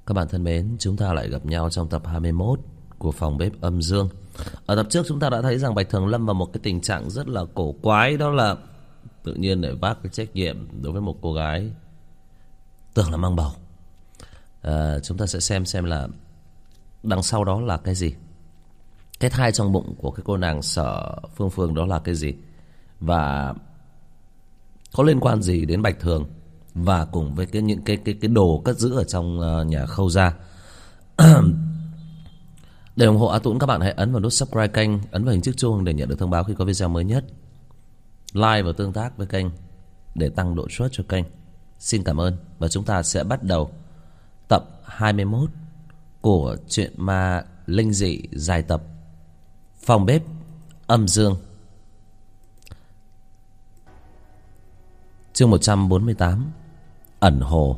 Các bạn thân mến, chúng ta lại gặp nhau trong tập 21 của phòng bếp âm dương. Ở tập trước chúng ta đã thấy rằng Bạch Thường lâm vào một cái tình trạng rất là cổ quái. Đó là tự nhiên để vác cái trách nhiệm đối với một cô gái tưởng là mang bầu. Chúng ta sẽ xem là đằng sau đó là cái gì. Cái thai trong bụng của cái cô nàng Sở Phương Phương đó là cái gì. Và có liên quan gì đến Bạch Thường. Và cùng với những cái đồ cất giữ ở trong nhà Khâu Gia. Để ủng hộ A Tũng, các bạn hãy ấn vào nút subscribe kênh, ấn vào hình chiếc chuông để nhận được thông báo khi có video mới nhất. Like và tương tác với kênh để tăng độ suất cho kênh. Xin cảm ơn. Và chúng ta sẽ bắt đầu tập 21 của truyện ma linh dị dài tập Phòng bếp âm dương. Chương 148 Ẩn hồ.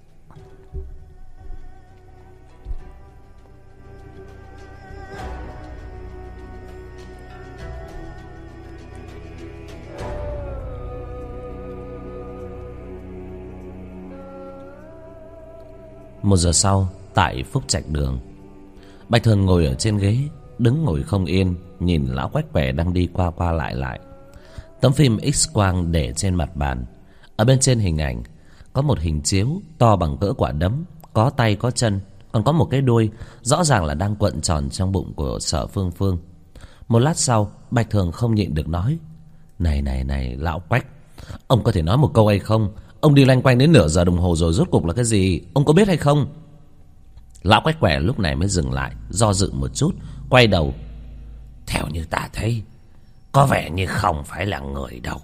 Một giờ sau, tại Phúc Trạch Đường, Bạch Thường ngồi ở trên ghế, đứng ngồi không yên, nhìn lão Quách Quẻ đang đi qua qua lại lại. Tấm phim X-quang để trên mặt bàn. Ở bên trên hình ảnh có một hình chiếu to bằng cỡ quả đấm, có tay có chân, còn có một cái đuôi, rõ ràng là đang cuộn tròn trong bụng của Sở Phương Phương. Một lát sau, Bạch Thường không nhịn được nói: Này lão Quách, ông có thể nói một câu hay không? Ông đi loanh quanh đến nửa giờ đồng hồ rồi, rốt cuộc là cái gì, ông có biết hay không? Lão Quách Quẻ lúc này mới dừng lại, do dự một chút, quay đầu: Theo như ta thấy, có vẻ như không phải là người đâu.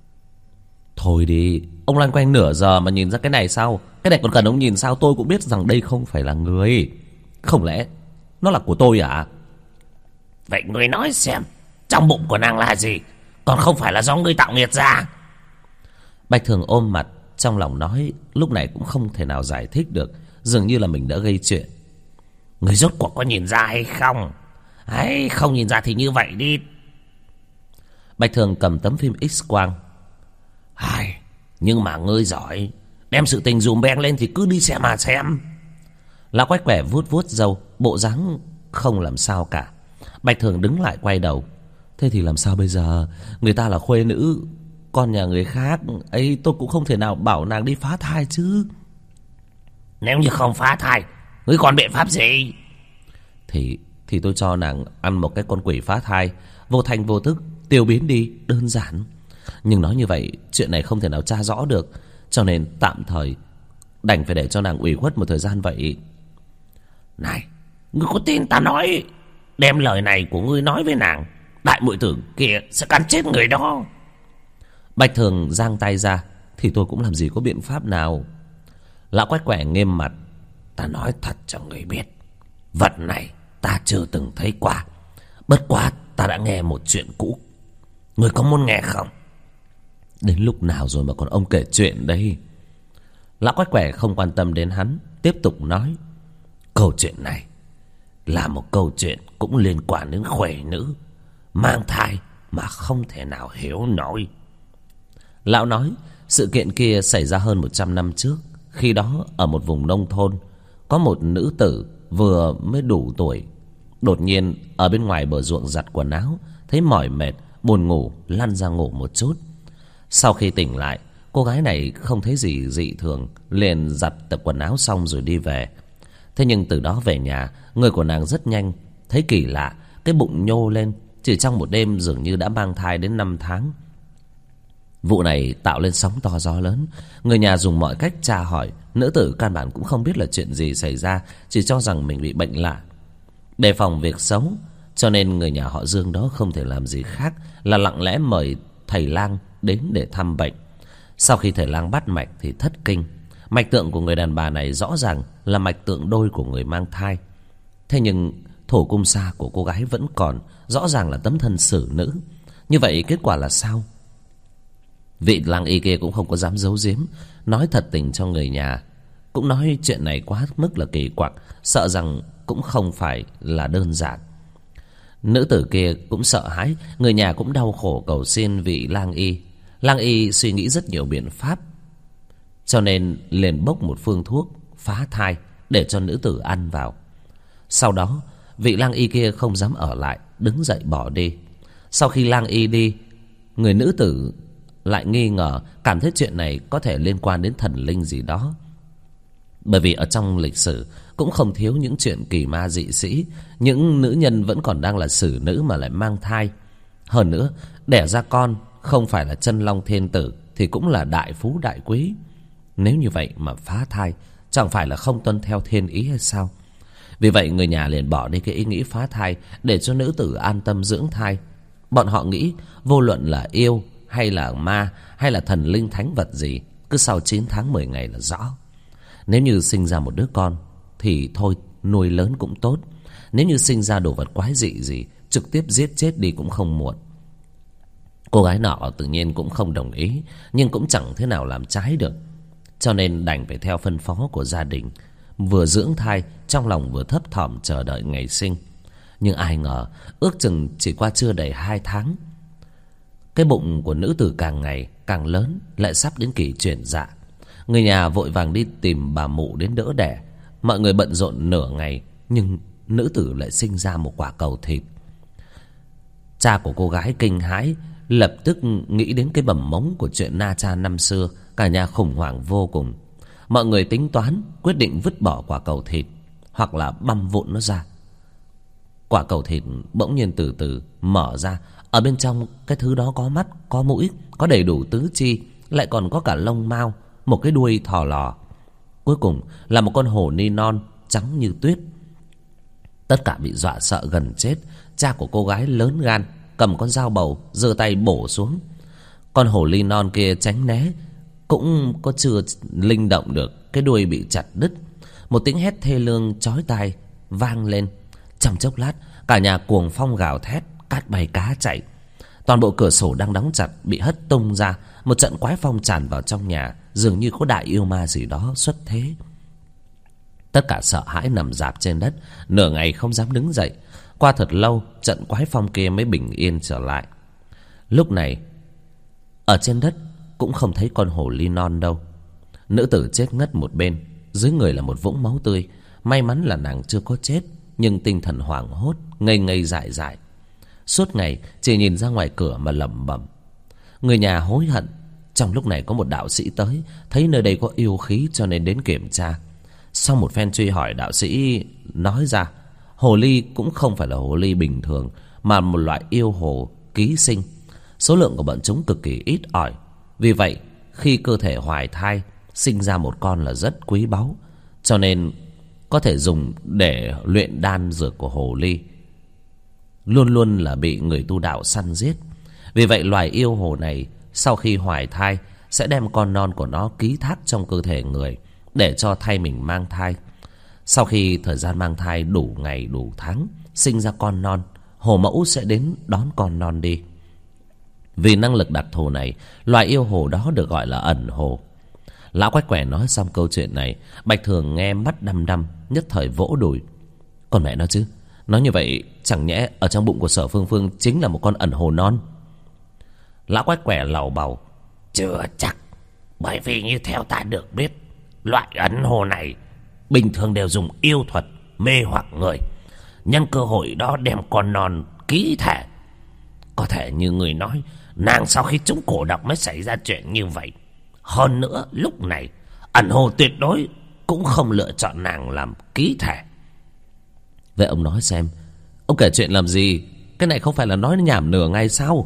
Thôi đi, ông loanh quanh nửa giờ mà nhìn ra cái này sao? Cái này còn cần ông nhìn sao? Tôi cũng biết rằng đây không phải là người. Không lẽ nó là của tôi à? Vậy người nói xem, trong bụng của nàng là gì? Còn không phải là do ngươi tạo nghiệt ra? Bạch Thường ôm mặt, trong lòng nói, lúc này cũng không thể nào giải thích được, dường như là mình đã gây chuyện. Người rốt cuộc có nhìn ra hay không? Ấy, không nhìn ra thì như vậy đi. Bạch Thường cầm tấm phim X-quang. Nhưng mà ngươi giỏi, đem sự tình dùm beng lên thì cứ đi xem mà xem. Lão Quách Quẻ vuốt vuốt râu, bộ dáng không làm sao cả. Bạch Thường đứng lại quay đầu: Thế thì làm sao bây giờ? Người ta là khuê nữ con nhà người khác ấy, tôi cũng không thể nào bảo nàng đi phá thai chứ. Nếu như không phá thai, ngươi còn biện pháp gì? Thì tôi cho nàng ăn một cái con quỷ phá thai, vô thanh vô tức tiêu biến đi, đơn giản. Nhưng nói như vậy, chuyện này không thể nào tra rõ được, cho nên tạm thời đành phải để cho nàng ủy khuất một thời gian vậy. Này, ngươi có tin ta nói đem lời này của ngươi nói với nàng, đại muội tử kia sẽ cắn chết người đó? Bạch Thường giang tay ra: Thì tôi cũng làm gì có biện pháp nào. Lão Quách Quẻ nghiêm mặt: Ta nói thật cho ngươi biết, vật này ta chưa từng thấy qua. Bất quá ta đã nghe một chuyện cũ, ngươi có muốn nghe không? Đến lúc nào rồi mà còn ông kể chuyện đây? Lão Quách Quẻ không quan tâm đến hắn, tiếp tục nói: Câu chuyện này là một câu chuyện cũng liên quan đến khuê nữ mang thai mà không thể nào hiểu nổi. Lão nói sự kiện kia xảy ra hơn 100 năm trước. Khi đó ở một vùng nông thôn, có một nữ tử vừa mới đủ tuổi, đột nhiên ở bên ngoài bờ ruộng giặt quần áo, thấy mỏi mệt, buồn ngủ, lăn ra ngủ một chút. Sau khi tỉnh lại, cô gái này không thấy gì dị thường, liền giặt tập quần áo xong rồi đi về. Thế nhưng từ đó về nhà, người của nàng rất nhanh thấy kỳ lạ, cái bụng nhô lên, chỉ trong một đêm dường như đã mang thai đến 5 tháng. Vụ này tạo lên sóng to gió lớn. Người nhà dùng mọi cách tra hỏi, nữ tử căn bản cũng không biết là chuyện gì xảy ra, chỉ cho rằng mình bị bệnh lạ. Đề phòng việc xấu, cho nên người nhà họ Dương đó không thể làm gì khác là lặng lẽ mời thầy lang đến để thăm bệnh. Sau khi thầy lang bắt mạch thì thất kinh. Mạch tượng của người đàn bà này rõ ràng là mạch tượng đôi của người mang thai. Thế nhưng thổ cung xa của cô gái vẫn còn, rõ ràng là tấm thân xử nữ. Như vậy kết quả là sao? Vị lang y kia cũng không có dám giấu giếm, nói thật tình cho người nhà. Cũng nói chuyện này quá mức là kỳ quặc, sợ rằng cũng không phải là đơn giản. Nữ tử kia cũng sợ hãi, người nhà cũng đau khổ cầu xin vị lang y. Lang y suy nghĩ rất nhiều biện pháp, cho nên liền bốc một phương thuốc phá thai để cho nữ tử ăn vào. Sau đó vị lang y kia không dám ở lại, đứng dậy bỏ đi. Sau khi lang y đi, người nữ tử lại nghi ngờ, cảm thấy chuyện này có thể liên quan đến thần linh gì đó. Bởi vì ở trong lịch sử cũng không thiếu những chuyện kỳ ma dị sĩ, những nữ nhân vẫn còn đang là xử nữ mà lại mang thai. Hơn nữa, đẻ ra con không phải là chân long thiên tử thì cũng là đại phú đại quý. Nếu như vậy mà phá thai, chẳng phải là không tuân theo thiên ý hay sao? Vì vậy người nhà liền bỏ đi cái ý nghĩ phá thai, để cho nữ tử an tâm dưỡng thai. Bọn họ nghĩ vô luận là yêu hay là ma hay là thần linh thánh vật gì, cứ sau 9 tháng 10 ngày là rõ. Nếu như sinh ra một đứa con thì thôi, nuôi lớn cũng tốt. Nếu như sinh ra đồ vật quái dị gì, trực tiếp giết chết đi cũng không muộn. Cô gái nọ tự nhiên cũng không đồng ý, nhưng cũng chẳng thế nào làm trái được, cho nên đành phải theo phân phó của gia đình. Vừa dưỡng thai, trong lòng vừa thấp thỏm chờ đợi ngày sinh. Nhưng ai ngờ ước chừng chỉ qua chưa đầy 2 tháng, cái bụng của nữ tử càng ngày càng lớn, lại sắp đến kỳ chuyển dạ. Người nhà vội vàng đi tìm bà mụ đến đỡ đẻ. Mọi người bận rộn nửa ngày, nhưng nữ tử lại sinh ra một quả cầu thịt. Cha của cô gái kinh hãi, lập tức nghĩ đến cái bầm mống của chuyện Na Cha năm xưa. Cả nhà khủng hoảng vô cùng. Mọi người tính toán, quyết định vứt bỏ quả cầu thịt hoặc là băm vụn nó ra. Quả cầu thịt bỗng nhiên từ từ mở ra. Ở bên trong cái thứ đó có mắt, có mũi, có đầy đủ tứ chi, lại còn có cả lông mao, một cái đuôi thò lò. Cuối cùng là một con hồ ni non trắng như tuyết. Tất cả bị dọa sợ gần chết. Cha của cô gái lớn gan, cầm con dao bầu, giơ tay bổ xuống. Con hồ ly non kia tránh né, cũng có chưa linh động được, cái đuôi bị chặt đứt. Một tiếng hét thê lương chói tai vang lên. Trong chốc lát, cả nhà cuồng phong gào thét, cát bay cá chạy. Toàn bộ cửa sổ đang đóng chặt bị hất tung ra. Một trận quái phong tràn vào trong nhà, dường như có đại yêu ma gì đó xuất thế. Tất cả sợ hãi nằm rạp trên đất, nửa ngày không dám đứng dậy. Qua thật lâu, trận quái phong kia mới bình yên trở lại. Lúc này, ở trên đất cũng không thấy con hồ ly non đâu. Nữ tử chết ngất một bên, dưới người là một vũng máu tươi. May mắn là nàng chưa có chết, nhưng tinh thần hoảng hốt, ngây ngây dại dại. Suốt ngày chỉ nhìn ra ngoài cửa mà lẩm bẩm. Người nhà hối hận. Trong lúc này có một đạo sĩ tới, thấy nơi đây có yêu khí cho nên đến kiểm tra. Sau một phen truy hỏi, đạo sĩ nói ra hồ ly cũng không phải là hồ ly bình thường, mà một loại yêu hồ ký sinh. Số lượng của bọn chúng cực kỳ ít ỏi. Vì vậy khi cơ thể hoài thai, sinh ra một con là rất quý báu, cho nên có thể dùng để luyện đan dược của hồ ly luôn luôn là bị người tu đạo săn giết. Vì vậy loài yêu hồ này sau khi hoài thai sẽ đem con non của nó ký thác trong cơ thể người, để cho thay mình mang thai. Sau khi thời gian mang thai đủ ngày đủ tháng, sinh ra con non, hồ mẫu sẽ đến đón con non đi. Vì năng lực đặc thù này, loài yêu hồ đó được gọi là ẩn hồ. Lão Quách Quẻ nói xong câu chuyện này, Bạch Thường nghe mắt đăm đăm, nhất thời vỗ đùi. Còn mẹ nó chứ, nói như vậy chẳng nhẽ ở trong bụng của Sở Phương Phương chính là một con ẩn hồ non? Lão Quách Quẻ lầu bầu. Chưa chắc, bởi vì như theo ta được biết, loại ẩn hồ này bình thường đều dùng yêu thuật mê hoặc người, nhân cơ hội đó đem con non ký thể. Có thể như người nói, nàng sau khi trúng cổ độc mới xảy ra chuyện như vậy. Hơn nữa lúc này ẩn hồ tuyệt đối cũng không lựa chọn nàng làm ký thể. Vậy ông nói xem, ông kể chuyện làm gì? Cái này không phải là nói nhảm nửa ngày sao?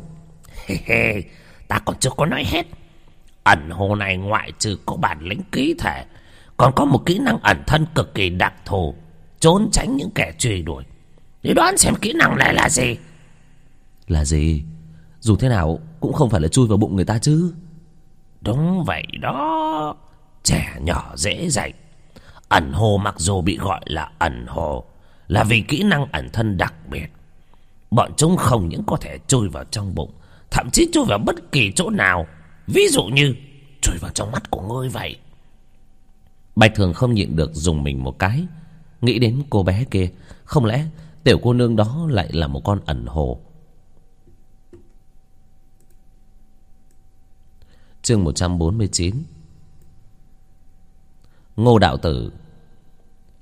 Ta còn chưa có nói hết. Ẩn hồ này ngoại trừ có bản lĩnh ký thể, còn có một kỹ năng ẩn thân cực kỳ đặc thù, trốn tránh những kẻ truy đuổi. Để đoán xem kỹ năng này là gì? Là gì? Dù thế nào cũng không phải là chui vào bụng người ta chứ. Đúng vậy đó, trẻ nhỏ dễ dạy. Ẩn hồ mặc dù bị gọi là ẩn hồ là vì kỹ năng ẩn thân đặc biệt. Bọn chúng không những có thể chui vào trong bụng, thậm chí chui vào bất kỳ chỗ nào. Ví dụ như chui vào trong mắt của ngươi vậy. Bạch Thường không nhịn được dùng mình một cái, nghĩ đến cô bé kia. Không lẽ tiểu cô nương đó lại là một con ẩn hồ? Chương 149. Ngô đạo tử.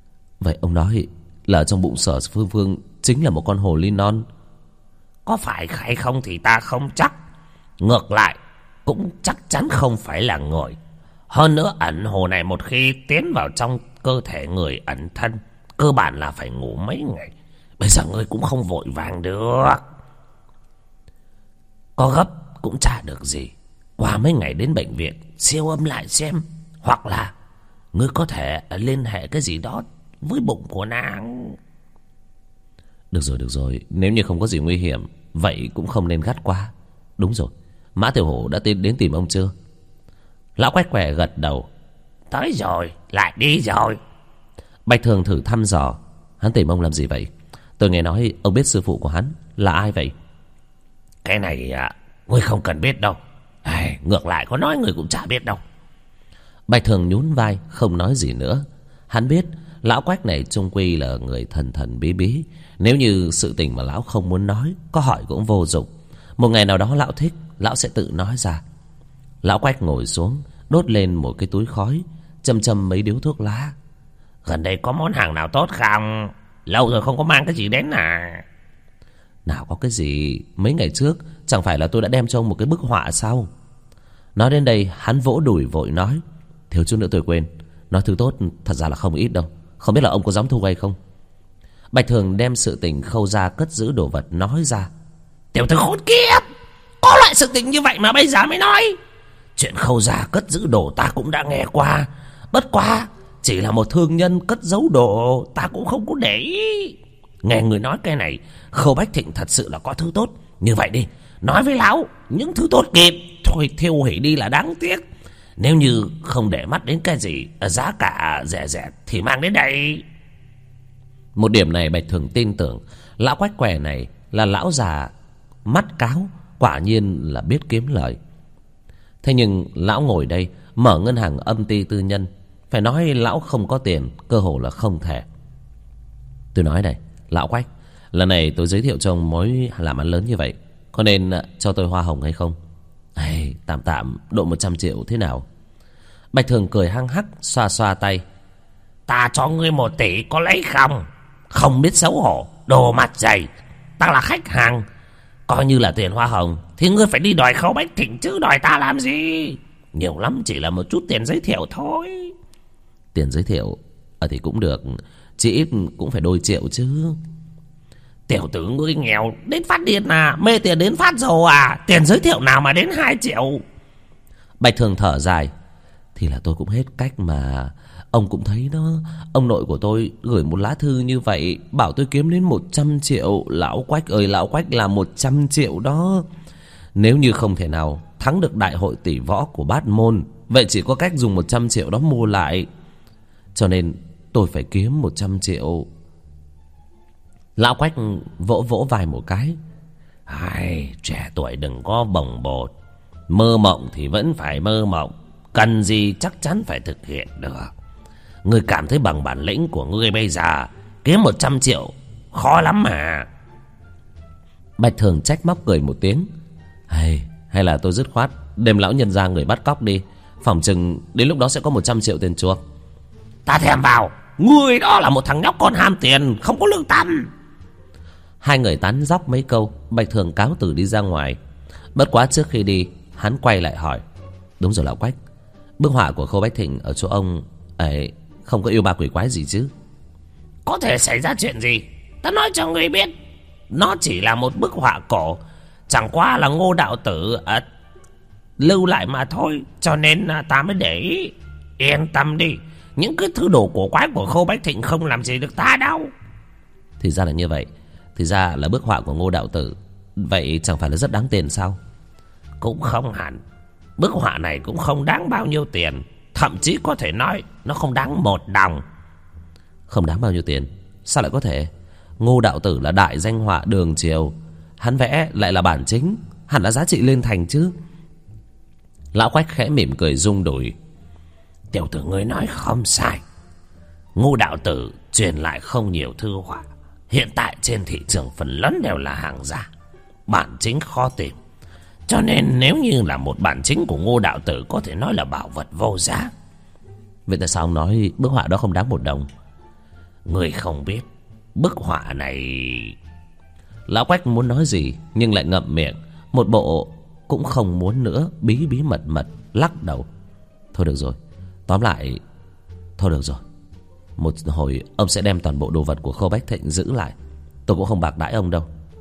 Vậy ông nói là trong bụng Sở Phương Phương chính là một con hồ ly non? Có phải hay không thì ta không chắc. Ngược lại cũng chắc chắn không phải là người. Hơn nữa ẩn hồ này một khi tiến vào trong cơ thể người ẩn thân, cơ bản là phải ngủ mấy ngày. Bây giờ ngươi cũng không vội vàng được. Có gấp cũng chả được gì. Qua mấy ngày đến bệnh viện siêu âm lại xem. Hoặc là ngươi có thể liên hệ cái gì đó với bụng của nàng. Được rồi, nếu như không có gì nguy hiểm, vậy cũng không nên gắt quá. Đúng rồi, Mã Tiểu Hổ đã đến tìm ông chưa? Lão Quách Què gật đầu. Tới rồi, lại đi rồi. Bạch Thường thử thăm dò. Hắn tìm ông làm gì vậy? Tôi nghe nói ông biết sư phụ của hắn là ai vậy? Cái này ngươi không cần biết đâu. Ngược lại có nói ngươi cũng chả biết đâu. Bạch Thường nhún vai không nói gì nữa. Hắn biết lão Quách này chung quy là người thần thần bí bí. Nếu như sự tình mà lão không muốn nói, có hỏi cũng vô dụng. Một ngày nào đó lão thích, lão sẽ tự nói ra. Lão Quách ngồi xuống, đốt lên một cái túi khói, châm mấy điếu thuốc lá. Gần đây có món hàng nào tốt không? Lâu rồi không có mang cái gì đến à? Nào có cái gì, mấy ngày trước chẳng phải là tôi đã đem cho ông một cái bức họa sao? Nói đến đây hắn vỗ đùi vội nói, thiếu chút nữa tôi quên, nói thứ tốt thật ra là không ít đâu. Không biết là ông có dám thu hay không? Bạch Thường đem sự tình khâu ra cất giữ đồ vật nói ra. Tiểu tử khốn kiếp, có loại sự tình như vậy mà bây giờ mới nói? Chuyện khâu ra cất giữ đồ ta cũng đã nghe qua. Bất quá chỉ là một thương nhân cất giấu đồ, ta cũng không có để ý. Nghe người nói cái này, Khâu Bách Thịnh thật sự là có thứ tốt. Như vậy đi, nói với lão, những thứ tốt kịp thôi thiêu hủy đi là đáng tiếc. Nếu như không để mắt đến cái gì giá cả rẻ rẻ thì mang đến đây. Một điểm này Bạch Thường tin tưởng. Lão Quách Què này là lão già mắt cáo, quả nhiên là biết kiếm lời. Thế nhưng lão ngồi đây mở ngân hàng âm ty tư nhân, phải nói lão không có tiền cơ hồ là không thể. Tôi nói này lão Quách, lần này tôi giới thiệu cho ông mối làm ăn lớn như vậy, có nên cho tôi hoa hồng hay không? Tạm độ 100 triệu thế nào? Bạch Thường cười hăng hắc xoa xoa tay. Ta cho ngươi 1 tỷ có lấy không? Không biết xấu hổ, đồ mặt dày. Ta là khách hàng, coi như là tiền hoa hồng thì ngươi phải đi đòi Khâu Bách Thịnh chứ đòi ta làm gì? Nhiều lắm chỉ là một chút tiền giới thiệu thôi. Tiền giới thiệu thì cũng được, chỉ ít cũng phải đôi triệu chứ. Tiểu tử ngươi nghèo đến phát điên à? Mê tiền đến phát rồi à? Tiền giới thiệu nào mà đến 2 triệu? Bạch Thường thở dài. Thì là tôi cũng hết cách mà. Ông cũng thấy đó, ông nội của tôi gửi một lá thư như vậy, bảo tôi kiếm đến 100 triệu. Lão Quách ơi lão Quách, là 100 triệu đó. Nếu như không thể nào thắng được đại hội tỷ võ của Bát Môn, vậy chỉ có cách dùng 100 triệu đó mua lại. Cho nên tôi phải kiếm 100 triệu. Lão Quách vỗ vỗ vai một cái. Trẻ tuổi đừng có bồng bột. Mơ mộng thì vẫn phải mơ mộng, cần gì chắc chắn phải thực hiện được. Ngươi cảm thấy bằng bản lĩnh của ngươi bây giờ kiếm 100 triệu khó lắm mà. Bạch Thường trách móc cười một tiếng. Hay là tôi dứt khoát đem lão nhân ra người bắt cóc đi, phỏng chừng đến lúc đó sẽ có 100 triệu tiền chuộc. Ta thèm vào, ngươi đó là một thằng nhóc con ham tiền, không có lương tâm. Hai người tán dóc mấy câu, Bạch Thường cáo từ đi ra ngoài. Bất quá trước khi đi, hắn quay lại hỏi. Đúng rồi lão Quách, bức họa của Khâu Bách Thịnh ở chỗ ông ấy không có yêu ma quỷ quái gì chứ? Có thể xảy ra chuyện gì? Ta nói cho ngươi biết, nó chỉ là một bức họa cổ, chẳng qua là Ngô đạo tử lưu lại mà thôi, cho nên ta mới để ý. Yên tâm đi, những cái thứ đồ cổ quái của Khâu Bách Thịnh không làm gì được ta đâu. Thì ra là như vậy. Thì ra là bức họa của Ngô đạo tử. Vậy chẳng phải là rất đáng tiền sao? Cũng không hẳn. Bức họa này cũng không đáng bao nhiêu tiền, thậm chí có thể nói nó không đáng 1 đồng. Không đáng bao nhiêu tiền? Sao lại có thể? Ngô đạo tử là đại danh họa đường triều, hắn vẽ lại là bản chính, hẳn là giá trị lên thành chứ. Lão Quách khẽ mỉm cười rung đùi. Tiểu tử ngươi nói không sai. Ngô đạo tử truyền lại không nhiều thư họa, hiện tại trên thị trường phần lớn đều là hàng giả, bản chính khó tìm. Cho nên nếu như là một bản chính của Ngô đạo tử, có thể nói là bảo vật vô giá. Vậy tại sao ông nói bức họa đó không đáng 1 đồng? Ngươi không biết, bức họa này... Lão Quách muốn nói gì nhưng lại ngậm miệng, một bộ cũng không muốn nữa, bí bí mật mật lắc đầu. Thôi được rồi, tóm lại, thôi được rồi, một hồi ông sẽ đem toàn bộ đồ vật của Khâu Bách Thịnh giữ lại, tôi cũng không bạc đãi ông đâu.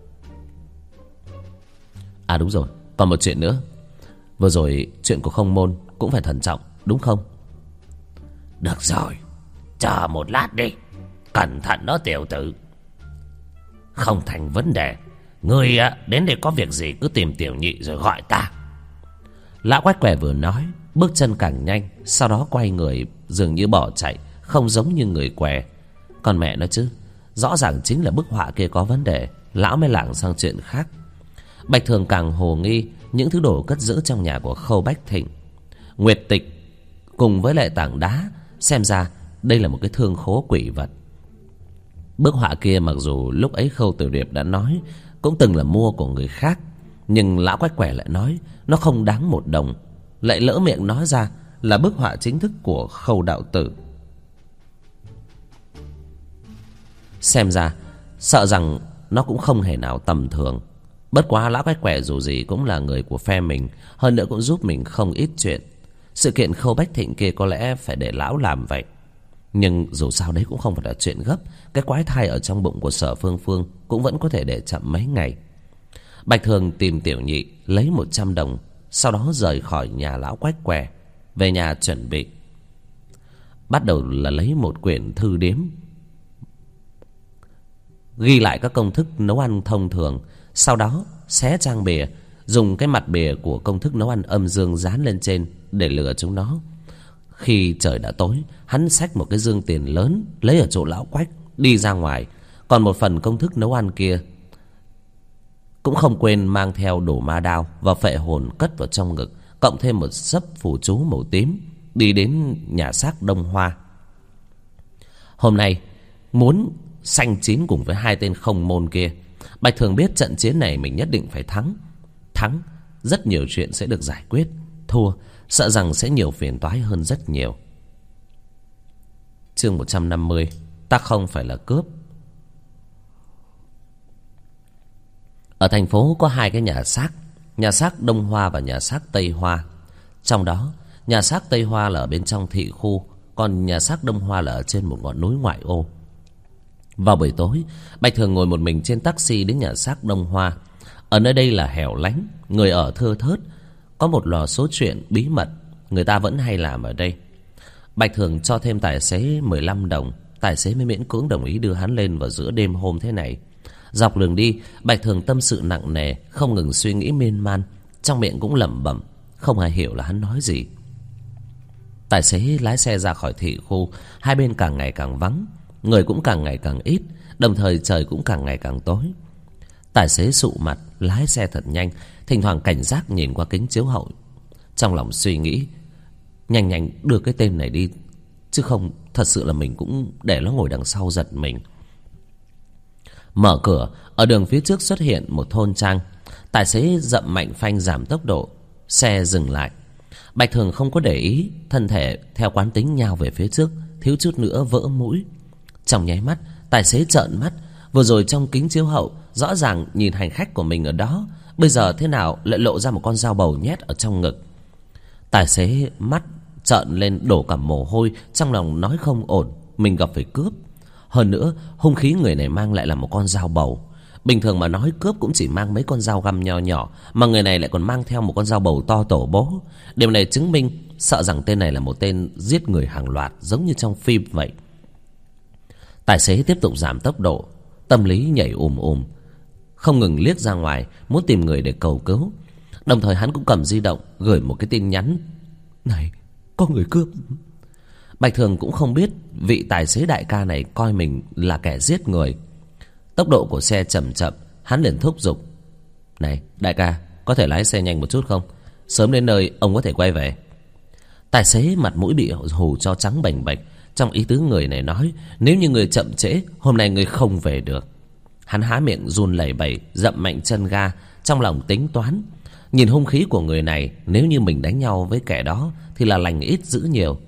À đúng rồi, còn một chuyện nữa. Vừa rồi chuyện của Không Môn cũng phải thận trọng, đúng không? Được rồi, chờ một lát đi. Cẩn thận đó tiểu tử. Không thành vấn đề. Ngươi đến đây có việc gì cứ tìm tiểu nhị rồi gọi ta. Lão Quách Què vừa nói, bước chân càng nhanh, sau đó quay người dường như bỏ chạy, không giống như người què. Còn mẹ nó chứ, rõ ràng chính là bức họa kia có vấn đề, lão mới lảng sang chuyện khác. Bạch Thường càng hồ nghi những thứ đồ cất giữ trong nhà của Khâu Bách Thịnh. Nguyệt tịch cùng với lại tảng đá, xem ra đây là một cái thương khố quỷ vật. Bức họa kia mặc dù lúc ấy Khâu Tiểu Điệp đã nói cũng từng là mua của người khác, nhưng lão Quách Què lại nói nó không đáng một đồng, lại lỡ miệng nói ra là bức họa chính thức của Khâu đạo tử. Xem ra sợ rằng nó cũng không hề nào tầm thường. Bất quá lão Quách Què dù gì cũng là người của phe mình, hơn nữa cũng giúp mình không ít chuyện. Sự kiện Khâu Bách Thịnh kia có lẽ phải để lão làm vậy. Nhưng dù sao đấy cũng không phải là chuyện gấp. Cái quái thai ở trong bụng của Sở Phương Phương cũng vẫn có thể để chậm mấy ngày. Bạch Thường tìm tiểu nhị lấy 100 đồng, sau đó rời khỏi nhà lão Quách Què, về nhà chuẩn bị. Bắt đầu là lấy một quyển thư điếm, ghi lại các công thức nấu ăn thông thường. Sau đó xé trang bìa, dùng cái mặt bìa của công thức nấu ăn âm dương dán lên trên để lừa chúng nó. Khi trời đã tối, hắn xách một cái dương tiền lớn lấy ở chỗ lão Quách, đi ra ngoài. Còn một phần công thức nấu ăn kia cũng không quên mang theo đồ ma đao và phệ hồn cất vào trong ngực, cộng thêm một xấp phù chú màu tím, đi đến nhà xác Đông Hoa. Hôm nay muốn sanh chín cùng với hai tên Không Môn kia. Bạch Thường biết trận chiến này mình nhất định phải thắng. Thắng, rất nhiều chuyện sẽ được giải quyết. Thua, sợ rằng sẽ nhiều phiền toái hơn rất nhiều. Chương 150. Ta không phải là cướp. Ở thành phố có hai cái nhà xác Đông Hoa và nhà xác Tây Hoa. Trong đó, nhà xác Tây Hoa là ở bên trong thị khu, còn nhà xác Đông Hoa là ở trên một ngọn núi ngoại ô. Vào buổi tối, Bạch Thường ngồi một mình trên taxi đến nhà xác Đông Hoa. Ở nơi đây là hẻo lánh, người ở thưa thớt, có một lò số chuyện bí mật người ta vẫn hay làm ở đây. Bạch Thường cho thêm tài xế 15 đồng, tài xế mới miễn cưỡng đồng ý đưa hắn lên vào giữa đêm hôm thế này. Dọc đường đi, Bạch Thường tâm sự nặng nề, không ngừng suy nghĩ miên man, trong miệng cũng lẩm bẩm, không ai hiểu là hắn nói gì. Tài xế lái xe ra khỏi thị khu, hai bên càng ngày càng vắng, người cũng càng ngày càng ít, đồng thời trời cũng càng ngày càng tối. Tài xế sụ mặt, lái xe thật nhanh, thỉnh thoảng cảnh giác nhìn qua kính chiếu hậu. Trong lòng suy nghĩ, nhanh nhanh đưa cái tên này đi, chứ không thật sự là mình cũng để nó ngồi đằng sau giật mình. Mở cửa, ở đường phía trước xuất hiện một thôn trang. Tài xế dậm mạnh phanh giảm tốc độ, xe dừng lại. Bạch Thường không có để ý, thân thể theo quán tính nhào về phía trước, thiếu chút nữa vỡ mũi. Trong nháy mắt, tài xế trợn mắt. Vừa rồi trong kính chiếu hậu rõ ràng nhìn hành khách của mình ở đó, bây giờ thế nào lại lộ ra một con dao bầu nhét ở trong ngực. Tài xế mắt trợn lên đổ cả mồ hôi, trong lòng nói không ổn, mình gặp phải cướp. Hơn nữa hung khí người này mang lại là một con dao bầu. Bình thường mà nói cướp cũng chỉ mang mấy con dao găm nho nhỏ, mà người này lại còn mang theo một con dao bầu to tổ bố. Điều này chứng minh sợ rằng tên này là một tên giết người hàng loạt, giống như trong phim vậy. Tài xế tiếp tục giảm tốc độ, tâm lý nhảy không ngừng liếc ra ngoài, muốn tìm người để cầu cứu. Đồng thời hắn cũng cầm di động gửi một cái tin nhắn: "Này, có người cướp." Bạch Thường cũng không biết vị tài xế đại ca này coi mình là kẻ giết người. Tốc độ của xe chậm chậm, hắn liền thúc giục: "Này đại ca, có thể lái xe nhanh một chút không? Sớm đến nơi ông có thể quay về." Tài xế mặt mũi bị hù cho trắng bềnh bệch, trong ý tứ người này nói nếu như người chậm trễ, hôm nay người không về được. Hắn há miệng run lẩy bẩy, dậm mạnh chân ga, trong lòng tính toán. Nhìn hung khí của người này, nếu như mình đánh nhau với kẻ đó thì là lành ít dữ nhiều.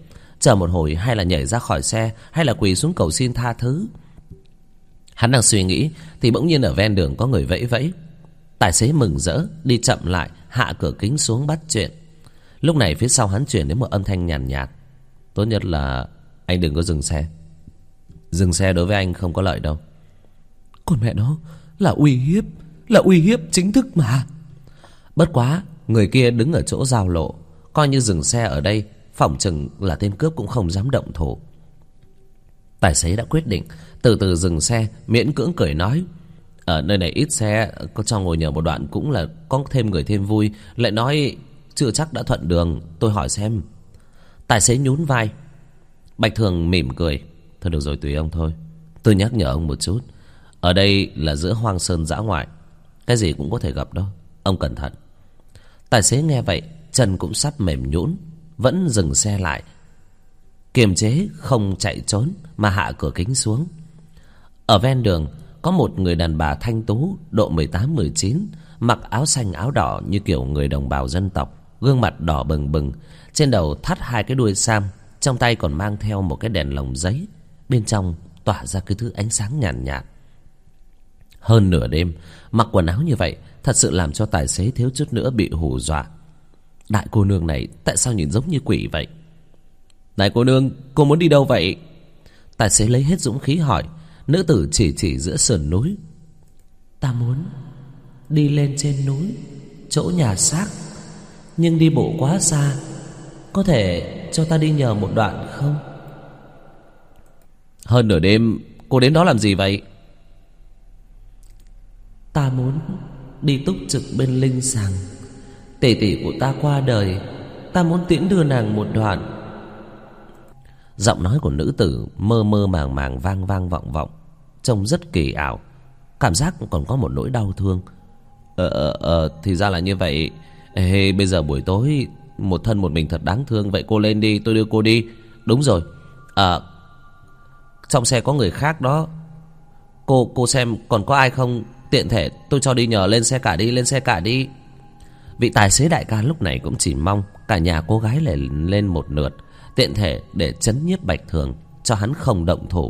chờ một hồi hay là nhảy ra khỏi xe, hay là quỳ xuống cầu xin tha thứ. Hắn đang suy nghĩ thì bỗng nhiên ở ven đường có người vẫy vẫy. Tài xế mừng rỡ đi chậm lại, hạ cửa kính xuống bắt chuyện. Lúc này phía sau hắn chuyển đến một âm thanh nhàn nhạt: tốt nhất là anh đừng có dừng xe. Dừng xe đối với anh không có lợi đâu. Còn mẹ nó, là uy hiếp chính thức mà. Bất quá người kia đứng ở chỗ giao lộ, coi như dừng xe ở đây, phỏng chừng là tên cướp cũng không dám động thủ. Tài xế đã quyết định từ từ dừng xe, miễn cưỡng cười nói: ở nơi này ít xe, có cho ngồi nhờ một đoạn cũng là có thêm người thêm vui. Lại nói chưa chắc đã thuận đường, tôi hỏi xem. Tài xế nhún vai. Bạch Thường mỉm cười: thôi được rồi, tùy ông thôi. Tôi nhắc nhở ông một chút, ở đây là giữa hoang sơn dã ngoại, cái gì cũng có thể gặp đó, ông cẩn thận. Tài xế nghe vậy, chân cũng sắp mềm nhũn, vẫn dừng xe lại, kiềm chế không chạy trốn mà hạ cửa kính xuống. Ở ven đường có một người đàn bà thanh tú, độ 18-19, mặc áo xanh áo đỏ như kiểu người đồng bào dân tộc, gương mặt đỏ bừng bừng, trên đầu thắt hai cái đuôi sam, trong tay còn mang theo một cái đèn lồng giấy, bên trong tỏa ra cái thứ ánh sáng nhàn nhạt. Hơn nửa đêm mặc quần áo như vậy thật sự làm cho tài xế thiếu chút nữa bị hù dọa. Đại cô nương này tại sao nhìn giống như quỷ vậy? Đại cô nương, cô muốn đi đâu vậy? Tài xế lấy hết dũng khí hỏi. Nữ tử chỉ giữa sườn núi. Ta muốn đi lên trên núi, chỗ nhà xác, nhưng đi bộ quá xa, có thể cho ta đi nhờ một đoạn không? Hơn nửa đêm cô đến đó làm gì vậy? Ta muốn đi túc trực bên linh sàng. Tỷ tỷ của ta qua đời, ta muốn tiễn đưa nàng một đoạn. Giọng nói của nữ tử mơ mơ màng màng, vang vang vọng vọng, trông rất kỳ ảo, cảm giác còn có một nỗi đau thương. Thì ra là như vậy. Ê, bây giờ buổi tối một thân một mình thật đáng thương. Vậy cô lên đi, tôi đưa cô đi. Đúng rồi, trong xe có người khác đó. Cô xem còn có ai không, tiện thể tôi cho đi nhờ. Lên xe cả đi, lên xe cả đi. Vị tài xế đại ca lúc này cũng chỉ mong cả nhà cô gái lên một lượt, tiện thể để trấn nhiếp Bạch Thường, cho hắn không động thủ.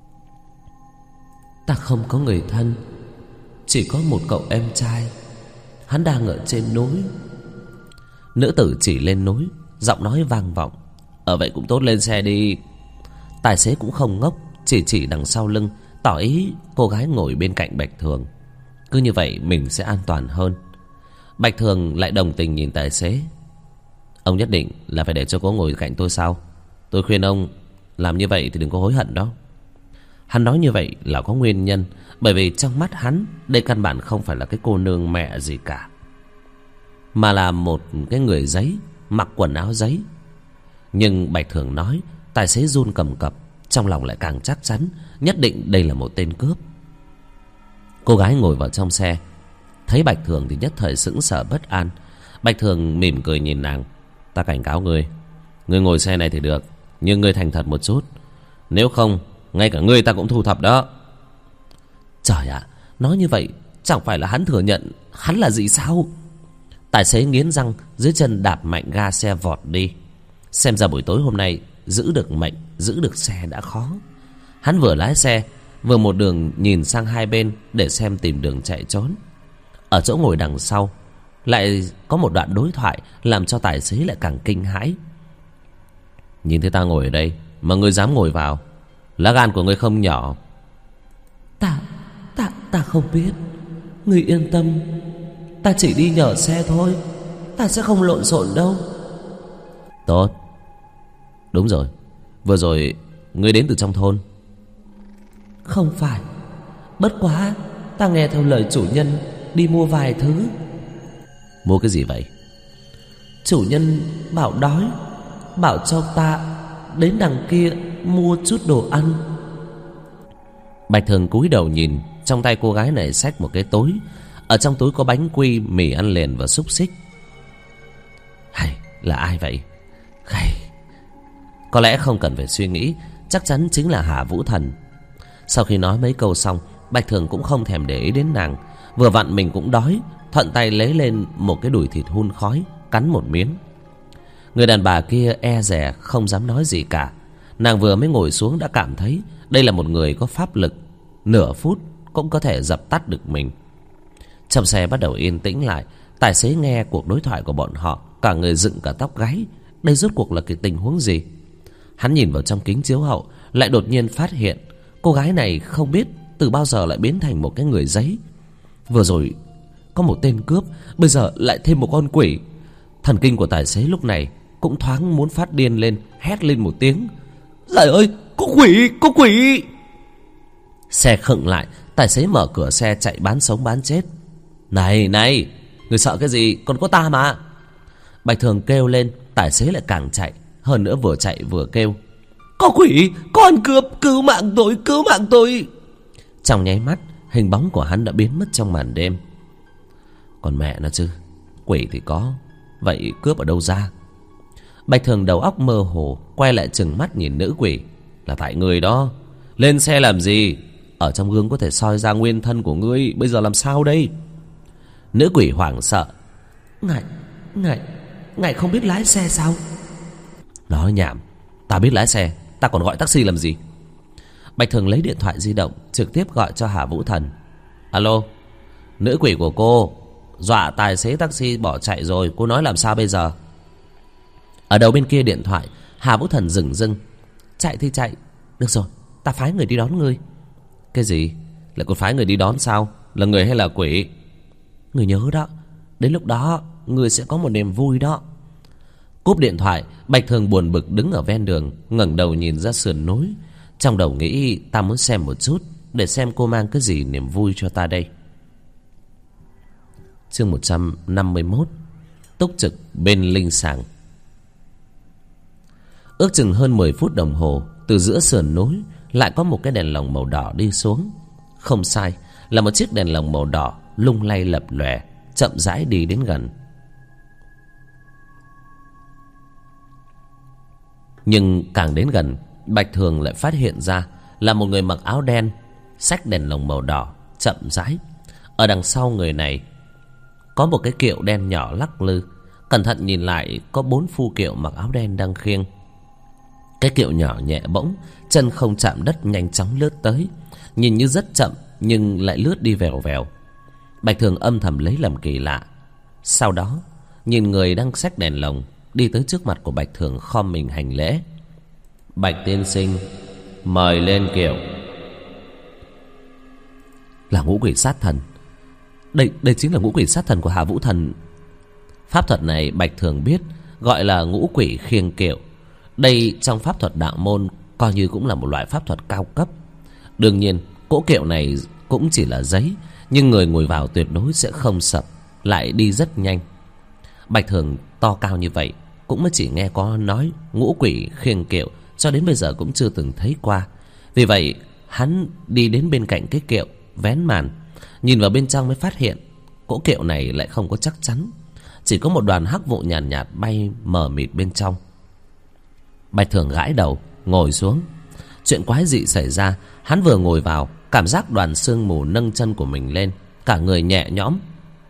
Ta không có người thân, chỉ có một cậu em trai, hắn đang ở trên núi. Nữ tử chỉ lên núi, giọng nói vang vọng. Vậy cũng tốt, lên xe đi. Tài xế cũng không ngốc, chỉ đằng sau lưng, tỏ ý cô gái ngồi bên cạnh Bạch Thường. Cứ như vậy mình sẽ an toàn hơn. Bạch Thường lại đồng tình nhìn tài xế. Ông nhất định là phải để cho cô ngồi cạnh tôi sao? Tôi khuyên ông làm như vậy thì đừng có hối hận đó. Hắn nói như vậy là có nguyên nhân, bởi vì trong mắt hắn đây căn bản không phải là cái cô nương mẹ gì cả, mà là một cái người giấy, mặc quần áo giấy. Nhưng Bạch Thường nói, tài xế run cầm cập, trong lòng lại càng chắc chắn nhất định đây là một tên cướp. Cô gái ngồi vào trong xe, thấy Bạch Thường thì nhất thời sững sờ bất an. Bạch Thường mỉm cười nhìn nàng. Ta cảnh cáo ngươi, ngươi ngồi xe này thì được, nhưng ngươi thành thật một chút, nếu không ngay cả ngươi ta cũng thu thập đó. Trời ạ, nói như vậy chẳng phải là hắn thừa nhận hắn là gì sao? Tài xế nghiến răng, dưới chân đạp mạnh ga xe vọt đi. Xem ra buổi tối hôm nay giữ được mệnh, giữ được xe đã khó. Hắn vừa lái xe, vừa một đường nhìn sang hai bên để xem tìm đường chạy trốn. Ở chỗ ngồi đằng sau lại có một đoạn đối thoại làm cho tài xế lại càng kinh hãi. Nhìn thấy ta ngồi ở đây mà ngươi dám ngồi vào, lá gan của ngươi không nhỏ. Ta không biết. Ngươi yên tâm, ta chỉ đi nhờ xe thôi, ta sẽ không lộn xộn đâu. Tốt. Đúng rồi, vừa rồi ngươi đến từ trong thôn. Không phải, bất quá ta nghe theo lời chủ nhân đi mua vài thứ. Mua cái gì vậy? Chủ nhân bảo đói, bảo cho ta đến đằng kia mua chút đồ ăn. Bạch Thường cúi đầu nhìn, trong tay cô gái này xách một cái túi. Ở trong túi có bánh quy, mì ăn liền và xúc xích. Hay là ai vậy? Hay có lẽ không cần phải suy nghĩ, chắc chắn chính là Hà Vũ Thần. Sau khi nói mấy câu xong, Bạch Thường cũng không thèm để ý đến nàng. Vừa vặn mình cũng đói, thuận tay lấy lên một cái đùi thịt hun khói, cắn một miếng. Người đàn bà kia e dè không dám nói gì cả. Nàng vừa mới ngồi xuống đã cảm thấy đây là một người có pháp lực, nửa phút cũng có thể dập tắt được mình. Trong xe bắt đầu yên tĩnh lại. Tài xế nghe cuộc đối thoại của bọn họ, cả người dựng cả tóc gáy. Đây rốt cuộc là cái tình huống gì? Hắn nhìn vào trong kính chiếu hậu, lại đột nhiên phát hiện cô gái này không biết từ bao giờ lại biến thành một cái người giấy. Vừa rồi có một tên cướp, bây giờ lại thêm một con quỷ. Thần kinh của tài xế lúc này cũng thoáng muốn phát điên lên, hét lên một tiếng: Trời ơi, có quỷ, có quỷ! Xe khựng lại, tài xế mở cửa xe chạy bán sống bán chết. Này này, người sợ cái gì, còn có ta mà. Bạch Thường kêu lên. Tài xế lại càng chạy, hơn nữa vừa chạy vừa kêu: Có quỷ, có ăn cướp, cứu mạng tôi, cứu mạng tôi! Trong nháy mắt, hình bóng của hắn đã biến mất trong màn đêm. Còn mẹ nó chứ, quỷ thì có, vậy cướp ở đâu ra? Bạch Thường đầu óc mơ hồ, quay lại trừng mắt nhìn nữ quỷ. Là tại người đó. Lên xe làm gì? Ở trong gương có thể soi ra nguyên thân của ngươi, bây giờ làm sao đây? Nữ quỷ hoảng sợ: Ngài không biết lái xe sao? Nói nhảm, ta biết lái xe, ta còn gọi taxi làm gì? Bạch Thường lấy điện thoại di động trực tiếp gọi cho Hà Vũ Thần. Alo, nữ quỷ của cô dọa tài xế taxi bỏ chạy rồi, cô nói làm sao bây giờ? Ở đầu bên kia điện thoại, Hà Vũ Thần dửng dưng: Chạy thì chạy, được rồi, ta phái người đi đón ngươi. Cái gì? Lại còn phái người đi đón sao? Là người hay là quỷ? Người nhớ đó, đến lúc đó người sẽ có một niềm vui đó. Cúp điện thoại, Bạch Thường buồn bực đứng ở ven đường, ngẩng đầu nhìn ra sườn núi. Trong đầu nghĩ ta muốn xem một chút, để xem cô mang cái gì niềm vui cho ta đây. Chương 151. Túc trực bên linh sàng. Ước chừng hơn 10 phút đồng hồ, từ giữa sườn núi lại có một cái đèn lồng màu đỏ đi xuống. Không sai, là một chiếc đèn lồng màu đỏ lung lay lập lòe, chậm rãi đi đến gần. Nhưng càng đến gần, Bạch Thường lại phát hiện ra là một người mặc áo đen, xách đèn lồng màu đỏ, chậm rãi. Ở đằng sau người này có một cái kiệu đen nhỏ lắc lư. Cẩn thận nhìn lại, có 4 phu kiệu mặc áo đen đang khiêng. Cái kiệu nhỏ nhẹ bỗng, chân không chạm đất nhanh chóng lướt tới. Nhìn như rất chậm nhưng lại lướt đi vèo vèo. Bạch Thường âm thầm lấy làm kỳ lạ. Sau đó nhìn người đang xách đèn lồng đi tới trước mặt của Bạch Thường, khom mình hành lễ. Bạch tiên sinh, mời lên kiệu. Là ngũ quỷ sát thần. Đây chính là ngũ quỷ sát thần của Hà Vũ Thần. Pháp thuật này Bạch Thường biết, gọi là ngũ quỷ khiêng kiệu. Đây trong pháp thuật đạo môn coi như cũng là một loại pháp thuật cao cấp. Đương nhiên cỗ kiệu này cũng chỉ là giấy, nhưng người ngồi vào tuyệt đối sẽ không sập, lại đi rất nhanh. Bạch Thường to cao như vậy cũng mới chỉ nghe có nói ngũ quỷ khiêng kiệu, cho đến bây giờ cũng chưa từng thấy qua. Vì vậy hắn đi đến bên cạnh cái kiệu, vén màn, nhìn vào bên trong mới phát hiện cỗ kiệu này lại không có chắc chắn, chỉ có một đoàn hắc vụ nhàn nhạt bay mờ mịt bên trong. Bạch Thường gãi đầu, ngồi xuống. Chuyện quái dị xảy ra, hắn vừa ngồi vào, cảm giác đoàn sương mù nâng chân của mình lên, cả người nhẹ nhõm.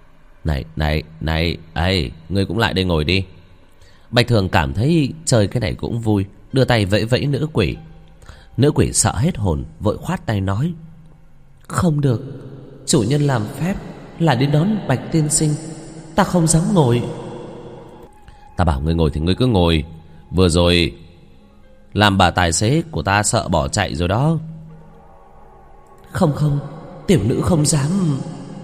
Này, ấy, ngươi cũng lại đây ngồi đi. Bạch Thường cảm thấy chơi cái này cũng vui, đưa tay vẫy vẫy nữ quỷ. Nữ quỷ sợ hết hồn, vội khoát tay nói: Không được, chủ nhân làm phép là đi đón Bạch tiên sinh, ta không dám ngồi. Ta bảo ngươi ngồi thì ngươi cứ ngồi. Vừa rồi làm bà tài xế của ta sợ bỏ chạy rồi đó. Không, tiểu nữ không dám.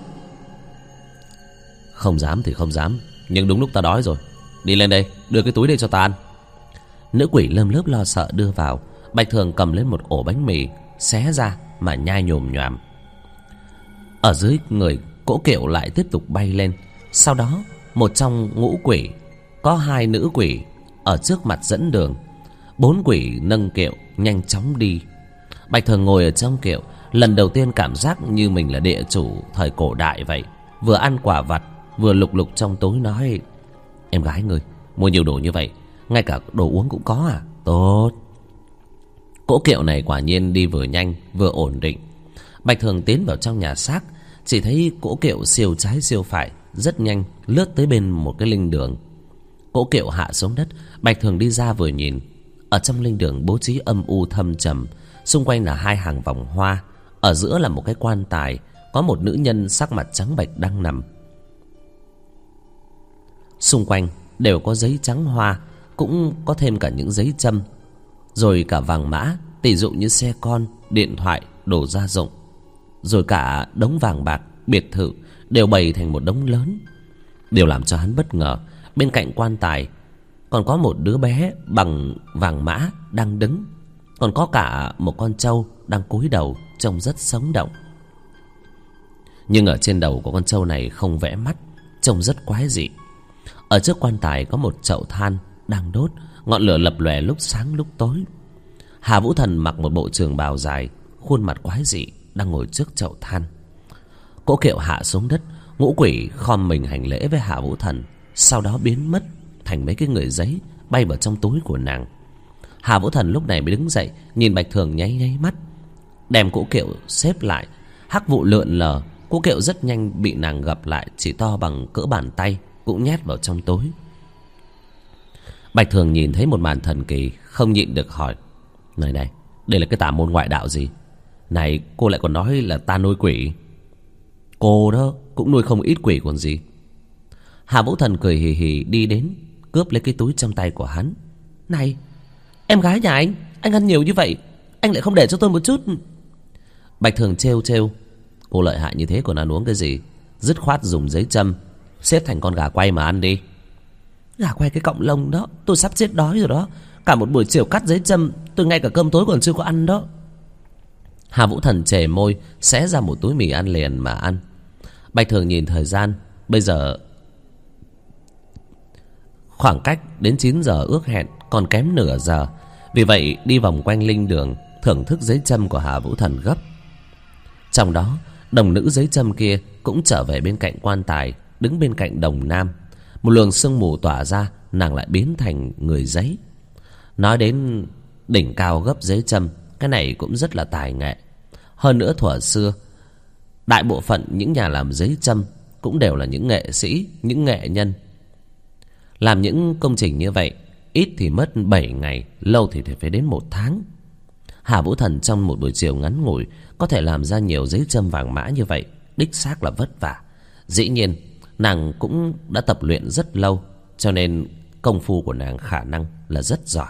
Không dám thì không dám, nhưng đúng lúc ta đói rồi. Đi lên đây, đưa cái túi đây cho ta ăn. Nữ quỷ lơm lớp lo sợ đưa vào. Bạch Thường cầm lên một ổ bánh mì, xé ra mà nhai nhồm nhoàm. Ở dưới người cỗ kiệu lại tiếp tục bay lên. Sau đó một trong ngũ quỷ, có 2 nữ quỷ ở trước mặt dẫn đường. 4 quỷ nâng kiệu nhanh chóng đi. Bạch Thường ngồi ở trong kiệu, lần đầu tiên cảm giác như mình là địa chủ thời cổ đại vậy. Vừa ăn quả vặt, vừa lục lục trong túi nói: Em gái người mua nhiều đồ như vậy, ngay cả đồ uống cũng có à? Tốt. Cỗ kiệu này quả nhiên đi vừa nhanh vừa ổn định. Bạch Thường tiến vào trong nhà xác, chỉ thấy cỗ kiệu siêu trái siêu phải, rất nhanh lướt tới bên một cái linh đường. Cỗ kiệu hạ xuống đất, Bạch Thường đi ra vừa nhìn. Ở trong linh đường bố trí âm u thâm trầm, xung quanh là 2 hàng vòng hoa, ở giữa là một cái quan tài, có một nữ nhân sắc mặt trắng bệch đang nằm. Xung quanh đều có giấy trắng hoa, cũng có thêm cả những giấy châm, rồi cả vàng mã, tỷ dụ như xe con, điện thoại, đồ gia dụng, rồi cả đống vàng bạc, biệt thự đều bày thành một đống lớn. Điều làm cho hắn bất ngờ, bên cạnh quan tài còn có một đứa bé bằng vàng mã đang đứng, còn có cả một con trâu đang cúi đầu, trông rất sống động. Nhưng ở trên đầu của con trâu này không vẽ mắt, trông rất quái dị. Ở trước quan tài có một chậu than đang đốt, ngọn lửa lập lòe lúc sáng lúc tối. Hà Vũ Thần mặc một bộ trường bào dài, khuôn mặt quái dị, đang ngồi trước chậu than. Cỗ kiệu hạ xuống đất, ngũ quỷ khom mình hành lễ với Hà Vũ Thần, sau đó biến mất thành mấy cái người giấy bay vào trong túi của nàng. Hà Vũ Thần lúc này mới đứng dậy, nhìn Bạch Thường nháy nháy mắt, đem cỗ kiệu xếp lại. Hắc vụ lượn lờ, cỗ kiệu rất nhanh bị nàng gập lại, chỉ to bằng cỡ bàn tay, cũng nhét vào trong túi. Bạch Thường nhìn thấy một màn thần kỳ, không nhịn được hỏi: này này, đây là cái tà môn ngoại đạo gì? Này, cô lại còn nói là ta nuôi quỷ. Cô đó cũng nuôi không ít quỷ còn gì. Hà Vũ Thần cười hì hì đi đến, cướp lấy cái túi trong tay của hắn. Này, em gái nhà anh ăn nhiều như vậy, anh lại không để cho tôi một chút? Bạch Thường trêu trêu: cô lợi hại như thế còn ăn uống cái gì? Dứt khoát dùng giấy châm xếp thành con gà quay mà ăn đi. Gà quay cái cọng lông đó, tôi sắp chết đói rồi đó. Cả một buổi chiều cắt giấy châm, tôi ngay cả cơm tối còn chưa có ăn đó. Hà Vũ Thần chề môi, xé ra một túi mì ăn liền mà ăn. Bạch Thường nhìn thời gian, bây giờ khoảng cách đến 9 giờ ước hẹn còn kém nửa giờ. Vì vậy đi vòng quanh linh đường, thưởng thức giấy châm của Hà Vũ Thần gấp. Trong đó, đồng nữ giấy châm kia cũng trở về bên cạnh quan tài, đứng bên cạnh đồng nam. Một luồng sương mù tỏa ra, nàng lại biến thành người giấy. Nói đến đỉnh cao gấp giấy châm, cái này cũng rất là tài nghệ. Hơn nữa thuở xưa, đại bộ phận những nhà làm giấy châm cũng đều là những nghệ sĩ, những nghệ nhân. Làm những công trình như vậy, ít thì mất 7 ngày, lâu thì phải đến 1 tháng. Hà Vũ Thần trong một buổi chiều ngắn ngủi có thể làm ra nhiều giấy châm vàng mã như vậy, đích xác là vất vả. Dĩ nhiên, nàng cũng đã tập luyện rất lâu, cho nên công phu của nàng khả năng là rất giỏi.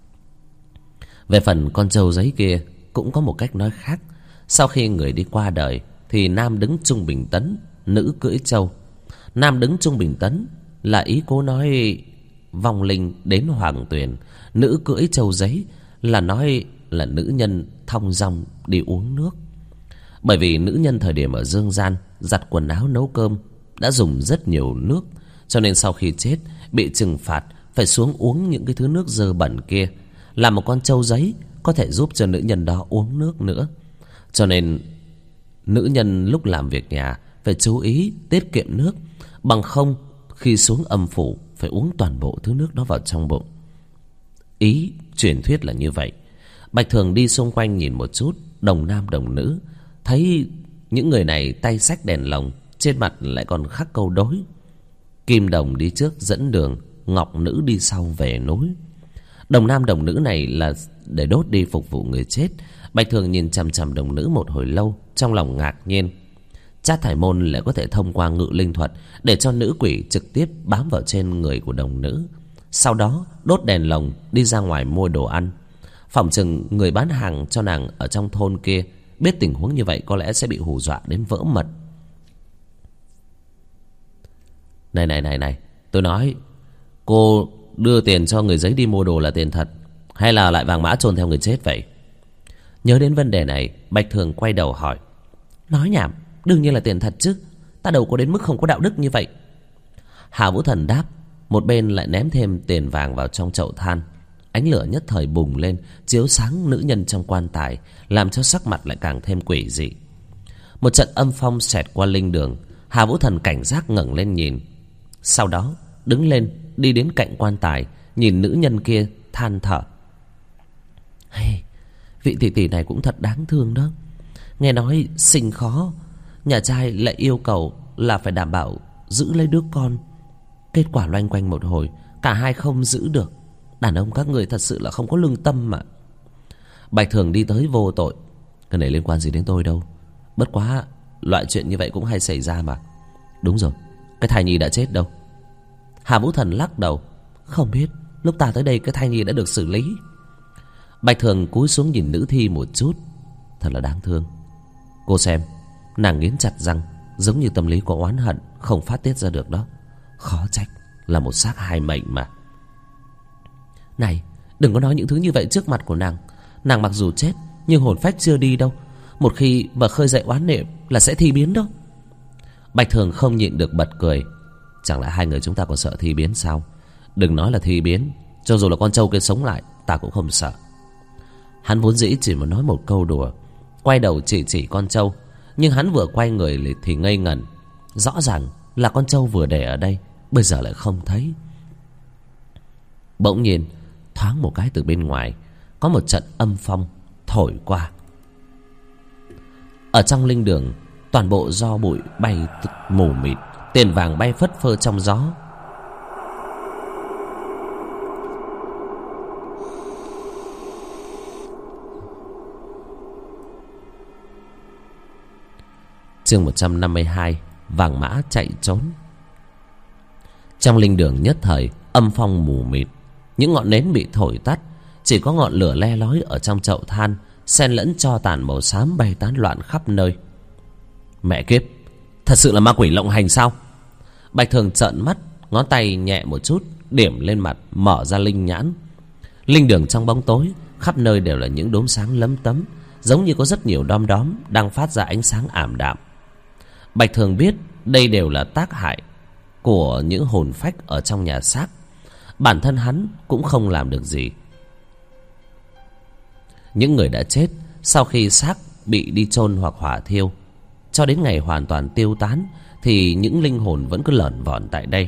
Về phần con trâu giấy kia cũng có một cách nói khác. Sau khi người đi qua đời thì nam đứng trung bình tấn, nữ cưỡi trâu. Nam đứng trung bình tấn là ý cố nói vong linh đến hoàng tuyền. Nữ cưỡi trâu giấy là nói là nữ nhân thong dong đi uống nước. Bởi vì nữ nhân thời điểm ở dương gian giặt quần áo nấu cơm đã dùng rất nhiều nước, cho nên sau khi chết bị trừng phạt phải xuống uống những cái thứ nước dơ bẩn kia. Làm một con trâu giấy có thể giúp cho nữ nhân đó uống nước nữa. Cho nên nữ nhân lúc làm việc nhà phải chú ý tiết kiệm nước, bằng không khi xuống âm phủ phải uống toàn bộ thứ nước đó vào trong bụng. Ý truyền thuyết là như vậy. Bạch Thường đi xung quanh nhìn một chút, đồng nam đồng nữ, thấy những người này tay xách đèn lồng, trên mặt lại còn khắc câu đối. Kim đồng đi trước dẫn đường, ngọc nữ đi sau về núi. Đồng nam đồng nữ này là để đốt đi phục vụ người chết. Bạch Thường nhìn chằm chằm đồng nữ một hồi lâu, trong lòng ngạc nhiên. Trát Thải Môn lại có thể thông qua ngự linh thuật để cho nữ quỷ trực tiếp bám vào trên người của đồng nữ, sau đó đốt đèn lồng đi ra ngoài mua đồ ăn. Phỏng chừng người bán hàng cho nàng ở trong thôn kia biết tình huống như vậy có lẽ sẽ bị hù dọa đến vỡ mật. Này, tôi nói, cô đưa tiền cho người giấy đi mua đồ là tiền thật, hay là lại vàng mã chôn theo người chết vậy? Nhớ đến vấn đề này, Bạch Thường quay đầu hỏi. Nói nhảm, đương nhiên là tiền thật chứ, ta đâu có đến mức không có đạo đức như vậy. Hà Vũ Thần đáp, một bên lại ném thêm tiền vàng vào trong chậu than. Ánh lửa nhất thời bùng lên, chiếu sáng nữ nhân trong quan tài, làm cho sắc mặt lại càng thêm quỷ dị. Một trận âm phong xẹt qua linh đường. Hà Vũ Thần cảnh giác ngẩng lên nhìn, sau đó đứng lên đi đến cạnh quan tài, nhìn nữ nhân kia than thở. Hey, vị tỷ tỷ này cũng thật đáng thương đó. Nghe nói sinh khó, nhà trai lại yêu cầu là phải đảm bảo giữ lấy đứa con. Kết quả loanh quanh một hồi, Cả hai không giữ được. Đàn ông các người thật sự là không có lương tâm mà. Bạch Thường đi tới vô tội. Cái này liên quan gì đến tôi đâu. Bất quá loại chuyện như vậy cũng hay xảy ra mà. Đúng rồi, cái thai nhi đã chết đâu? Hà Vũ Thần lắc đầu. Không biết, lúc ta tới đây cái thai nhi đã được xử lý. Bạch Thường cúi xuống nhìn nữ thi một chút. Thật là đáng thương. Cô xem, nàng nghiến chặt răng, giống như tâm lý có oán hận không phát tiết ra được đó. Khó trách là một xác hai mệnh mà. Này, đừng có nói những thứ như vậy trước mặt của nàng. Nàng mặc dù chết nhưng hồn phách chưa đi đâu. Một khi mà khơi dậy oán niệm là sẽ thi biến đó. Bạch Thường không nhịn được bật cười. Chẳng lẽ hai người chúng ta còn sợ thi biến sao? Đừng nói là thi biến, cho dù là con trâu kia sống lại ta cũng không sợ. Hắn vốn dĩ chỉ muốn nói một câu đùa, quay đầu chỉ con trâu. Nhưng hắn vừa quay người thì ngây ngẩn. Rõ ràng là con trâu vừa để ở đây, bây giờ lại không thấy. Bỗng nhiên thoáng một cái từ bên ngoài có một trận âm phong thổi qua. Ở trong linh đường, toàn bộ do bụi bay mù mịt, tiền vàng bay phất phơ trong gió. Chương 152, vàng mã chạy trốn. Trong linh đường nhất thời âm phong mù mịt, những ngọn nến bị thổi tắt, chỉ có ngọn lửa le lói ở trong chậu than, xen lẫn tro tàn màu xám bay tán loạn khắp nơi. Mẹ kiếp, thật sự là ma quỷ lộng hành sao? Bạch Thường trợn mắt, ngón tay nhẹ một chút điểm lên mặt, mở ra linh nhãn. Linh đường trong bóng tối, khắp nơi đều là những đốm sáng lấm tấm, giống như có rất nhiều đom đóm đang phát ra ánh sáng ảm đạm. Bạch Thường biết đây đều là tác hại của những hồn phách ở trong nhà xác. Bản thân hắn cũng không làm được gì. Những người đã chết sau khi xác bị đi chôn hoặc hỏa thiêu, cho đến ngày hoàn toàn tiêu tán, thì những linh hồn vẫn cứ lởn vởn tại đây.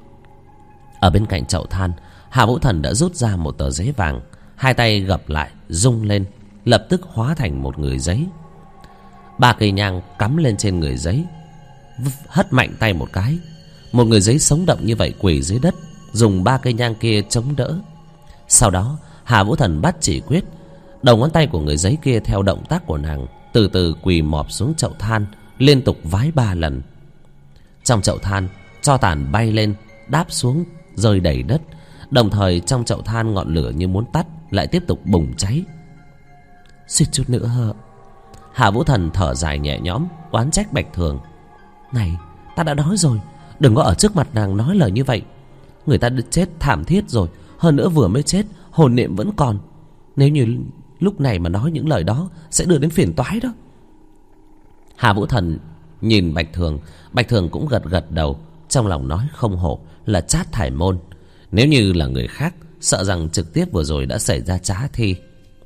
Ở bên cạnh chậu than, Hà Vũ Thần đã rút ra một tờ giấy vàng, hai tay gập lại rung lên, lập tức hóa thành một người giấy. 3 cây nhang cắm lên trên người giấy, hất mạnh tay một cái, một người giấy sống động như vậy quỳ dưới đất, dùng 3 cây nhang kia chống đỡ. Sau đó Hà Vũ Thần bắt chỉ quyết, đầu ngón tay của người giấy kia theo động tác của nàng từ từ quỳ mọp xuống chậu than, liên tục vái 3 lần. Trong chậu than, tro tàn bay lên đáp xuống rơi đầy đất, đồng thời trong chậu than ngọn lửa như muốn tắt lại tiếp tục bùng cháy. Suýt chút nữa. Hà Vũ Thần thở dài nhẹ nhõm, oán trách Bạch Thường. Này, ta đã nói rồi, đừng có ở trước mặt nàng nói lời như vậy. Người ta chết thảm thiết rồi, hơn nữa vừa mới chết, hồn niệm vẫn còn. Nếu như lúc này mà nói những lời đó sẽ đưa đến phiền toái đó. Hà Vũ Thần nhìn Bạch Thường, Bạch Thường cũng gật gật đầu, trong lòng nói không hổ là Trát Thải Môn. Nếu như là người khác, sợ rằng trực tiếp vừa rồi đã xảy ra trá thi.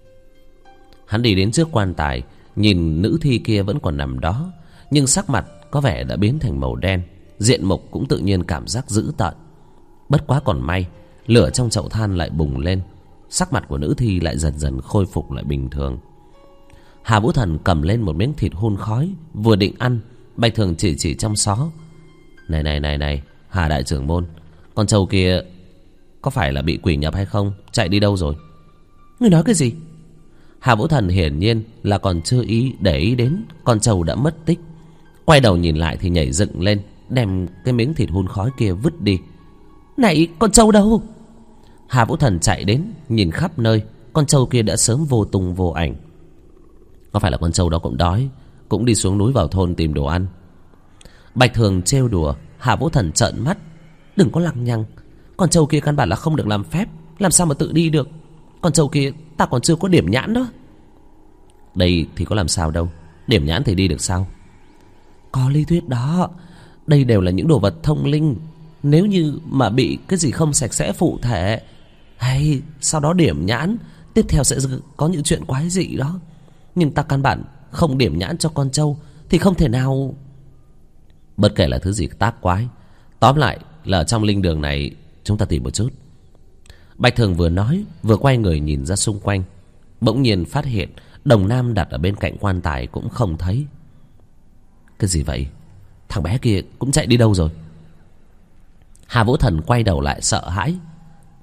Hắn đi đến trước quan tài, nhìn nữ thi kia vẫn còn nằm đó, nhưng sắc mặt có vẻ đã biến thành màu đen, diện mục cũng tự nhiên cảm giác dữ tợn. Bất quá còn may, lửa trong chậu than lại bùng lên, sắc mặt của nữ thi lại dần dần khôi phục lại bình thường. Hà Vũ Thần cầm lên một miếng thịt hun khói, vừa định ăn, Bạch Thường chỉ trong xó. Này, Hà đại trưởng môn, con trâu kia có phải là bị quỷ nhập hay không? Chạy đi đâu rồi? Ngươi nói cái gì? Hà Vũ Thần hiển nhiên là còn chưa để ý đến con trâu đã mất tích. Quay đầu nhìn lại thì nhảy dựng lên, đem cái miếng thịt hun khói kia vứt đi. Này, con trâu đâu? Hà Vũ Thần chạy đến, nhìn khắp nơi, con trâu kia đã sớm vô tung vô ảnh. Có phải là con trâu đó cũng đói, cũng đi xuống núi vào thôn tìm đồ ăn? Bạch Thường trêu đùa. Hà Vũ Thần trợn mắt. Đừng có lằng nhằng, con trâu kia căn bản là không được làm phép, làm sao mà tự đi được? Con trâu kia ta còn chưa có điểm nhãn đó. Đây thì có làm sao đâu, điểm nhãn thì đi được sao? Có lý thuyết đó, đây đều là những đồ vật thông linh. Nếu như mà bị cái gì không sạch sẽ phụ thể, hay sau đó điểm nhãn, tiếp theo sẽ có những chuyện quái dị đó. Nhưng ta căn bản không điểm nhãn cho con trâu thì không thể nào. Bất kể là thứ gì tác quái, tóm lại là trong linh đường này chúng ta tìm một chút. Bạch Thường vừa nói vừa quay người nhìn ra xung quanh, bỗng nhiên phát hiện đồng nam đặt ở bên cạnh quan tài cũng không thấy. Cái gì vậy? Thằng bé kia cũng chạy đi đâu rồi? Hà Vũ Thần quay đầu lại sợ hãi.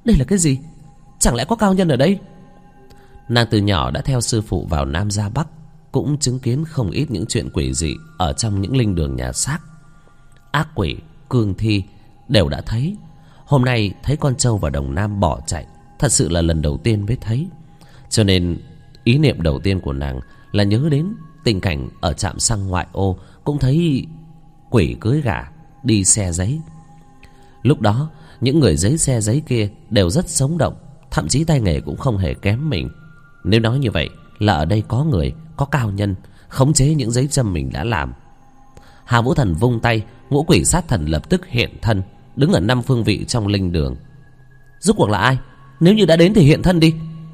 Đây là cái gì? Chẳng lẽ có cao nhân ở đây? Nàng từ nhỏ đã theo sư phụ vào Nam ra Bắc, cũng chứng kiến không ít những chuyện quỷ dị ở trong những linh đường nhà xác. Ác quỷ, cương thi đều đã thấy. Hôm nay thấy con trâu và đồng nam bỏ chạy, thật sự là lần đầu tiên mới thấy. Cho nên ý niệm đầu tiên của nàng là nhớ đến tình cảnh ở trạm xăng ngoại ô, cũng thấy quỷ cưới gả đi xe giấy. Lúc đó những người giấy xe giấy kia đều rất sống động, thậm chí tay nghề cũng không hề kém mình. Nếu nói như vậy là ở đây có người, có cao nhân khống chế những giấy châm mình đã làm. Hà Vũ Thần vung tay, ngũ quỷ sát thần lập tức hiện thân, đứng ở 5 phương vị trong linh đường. Rốt cuộc là ai? Nếu như đã đến thì hiện thân đi.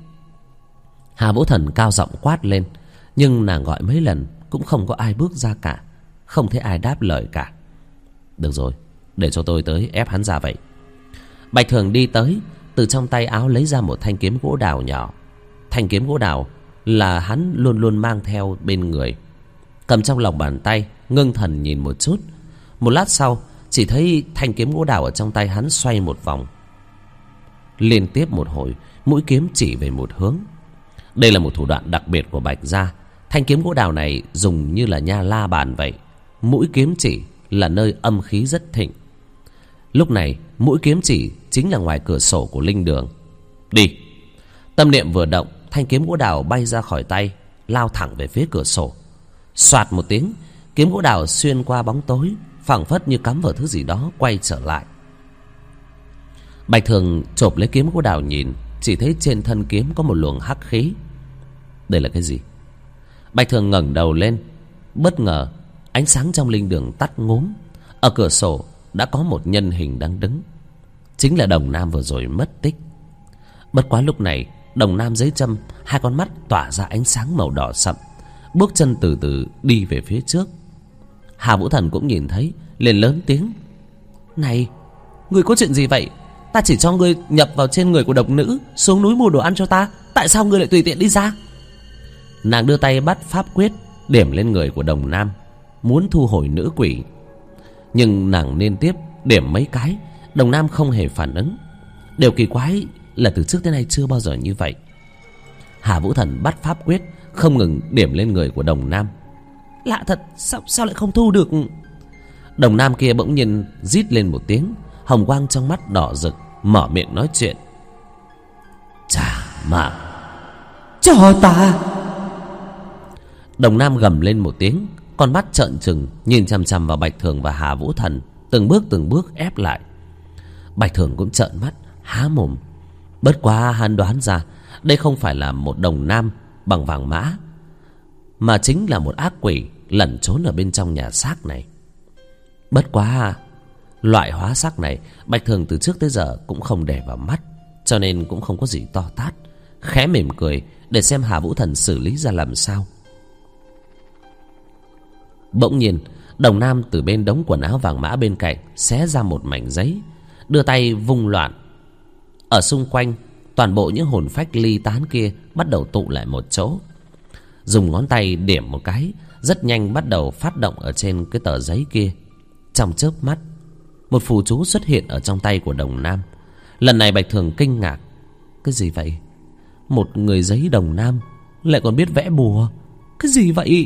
Hà Vũ Thần cao giọng quát lên, nhưng nàng gọi mấy lần cũng không có ai bước ra cả, không thấy ai đáp lời cả. Được rồi, để cho tôi tới ép hắn ra vậy. Bạch Thường đi tới, từ trong tay áo lấy ra một thanh kiếm gỗ đào nhỏ. Thanh kiếm gỗ đào là hắn luôn luôn mang theo bên người, cầm trong lòng bàn tay, ngưng thần nhìn một chút. Một lát sau, chỉ thấy thanh kiếm gỗ đào ở trong tay hắn xoay một vòng, liên tiếp một hồi, mũi kiếm chỉ về một hướng. Đây là một thủ đoạn đặc biệt của Bạch gia. Thanh kiếm gỗ đào này dùng như là nha la bàn vậy, mũi kiếm chỉ là nơi âm khí rất thịnh. Lúc này mũi kiếm chỉ chính là ngoài cửa sổ của linh đường. Đi. Tâm niệm vừa động, thanh kiếm gỗ đào bay ra khỏi tay, lao thẳng về phía cửa sổ. Soạt một tiếng, kiếm gỗ đào xuyên qua bóng tối, phảng phất như cắm vào thứ gì đó, quay trở lại. Bạch Thường chộp lấy kiếm gỗ đào nhìn, chỉ thấy trên thân kiếm có một luồng hắc khí. Đây là cái gì? Bạch Thường ngẩng đầu lên, bất ngờ ánh sáng trong linh đường tắt ngúm. Ở cửa sổ đã có một nhân hình đang đứng, chính là Đồng Nam vừa rồi mất tích. Bất quá lúc này Đồng Nam giấy châm, hai con mắt tỏa ra ánh sáng màu đỏ sậm, bước chân từ từ đi về phía trước. Hà Vũ Thần cũng nhìn thấy, liền lớn tiếng: Này, ngươi có chuyện gì vậy? Ta chỉ cho ngươi nhập vào trên người của độc nữ, xuống núi mua đồ ăn cho ta, tại sao ngươi lại tùy tiện đi ra? Nàng đưa tay bắt pháp quyết, điểm lên người của Đồng Nam, muốn thu hồi nữ quỷ. Nhưng nàng liên tiếp điểm mấy cái, Đồng Nam không hề phản ứng. Điều kỳ quái là từ trước tới nay chưa bao giờ như vậy. Hà Vũ Thần bắt pháp quyết, không ngừng điểm lên người của Đồng Nam. Lạ thật, sao lại không thu được? Đồng Nam kia bỗng nhiên rít lên một tiếng, hồng quang trong mắt đỏ rực, mở miệng nói chuyện: Trả mạng cho ta. Đồng Nam gầm lên một tiếng, con mắt trợn trừng nhìn chằm chằm vào Bạch Thường và Hà Vũ Thần, từng bước ép lại. Bạch Thường cũng trợn mắt há mồm. Bất quá hắn đoán ra đây không phải là một Đồng Nam bằng vàng mã, mà chính là một ác quỷ lẩn trốn ở bên trong nhà xác này. Bất quá loại hóa xác này Bạch Thường từ trước tới giờ cũng không để vào mắt, cho nên cũng không có gì to tát, khẽ mỉm cười để xem Hà Vũ Thần xử lý ra làm sao. Bỗng nhiên Đồng Nam từ bên đống quần áo vàng mã bên cạnh xé ra một mảnh giấy, đưa tay vung loạn. Ở xung quanh, toàn bộ những hồn phách ly tán kia bắt đầu tụ lại một chỗ. Dùng ngón tay điểm một cái, rất nhanh bắt đầu phát động ở trên cái tờ giấy kia. Trong chớp mắt, một phù chú xuất hiện ở trong tay của Đồng Nam. Lần này Bạch Thường kinh ngạc: Cái gì vậy? Một người giấy Đồng Nam lại còn biết vẽ bùa? Cái gì vậy?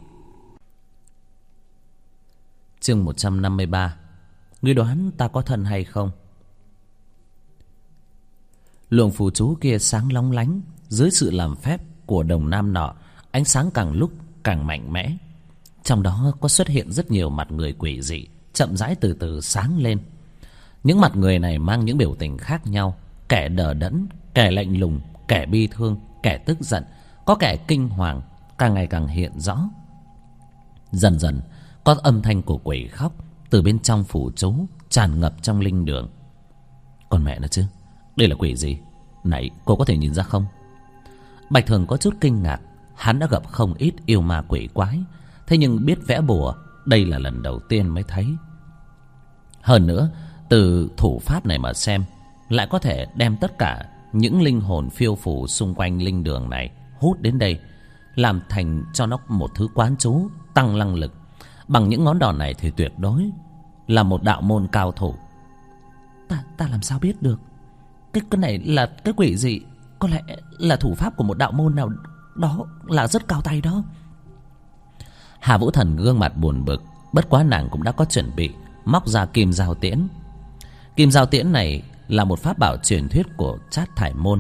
Chương 153. Ngươi đoán ta có thân hay không? Luồng phù chú kia sáng lóng lánh, dưới sự làm phép của Đồng Nam nọ, ánh sáng càng lúc càng mạnh mẽ. Trong đó có xuất hiện rất nhiều mặt người quỷ dị, chậm rãi từ từ sáng lên. Những mặt người này mang những biểu tình khác nhau, kẻ đờ đẫn, kẻ lạnh lùng, kẻ bi thương, kẻ tức giận, có kẻ kinh hoàng, càng ngày càng hiện rõ. Dần dần có âm thanh của quỷ khóc từ bên trong phủ chú tràn ngập trong linh đường. Còn mẹ nó chứ, đây là quỷ gì? Này, cô có thể nhìn ra không? Bạch Thường có chút kinh ngạc. Hắn đã gặp không ít yêu ma quỷ quái, thế nhưng biết vẽ bùa đây là lần đầu tiên mới thấy. Hơn nữa, từ thủ pháp này mà xem, lại có thể đem tất cả những linh hồn phiêu phù xung quanh linh đường này hút đến đây, làm thành cho nó một thứ quán chú tăng năng lực. Bằng những ngón đòn này thì tuyệt đối là một đạo môn cao thủ. Ta làm sao biết được? Cái này là cái quỷ gì? Có lẽ là thủ pháp của một đạo môn nào đó là rất cao tay đó. Hà Vũ Thần gương mặt buồn bực. Bất quá nàng cũng đã có chuẩn bị, móc ra kim giao tiễn. Kim giao tiễn này là một pháp bảo truyền thuyết của Trát Thải Môn,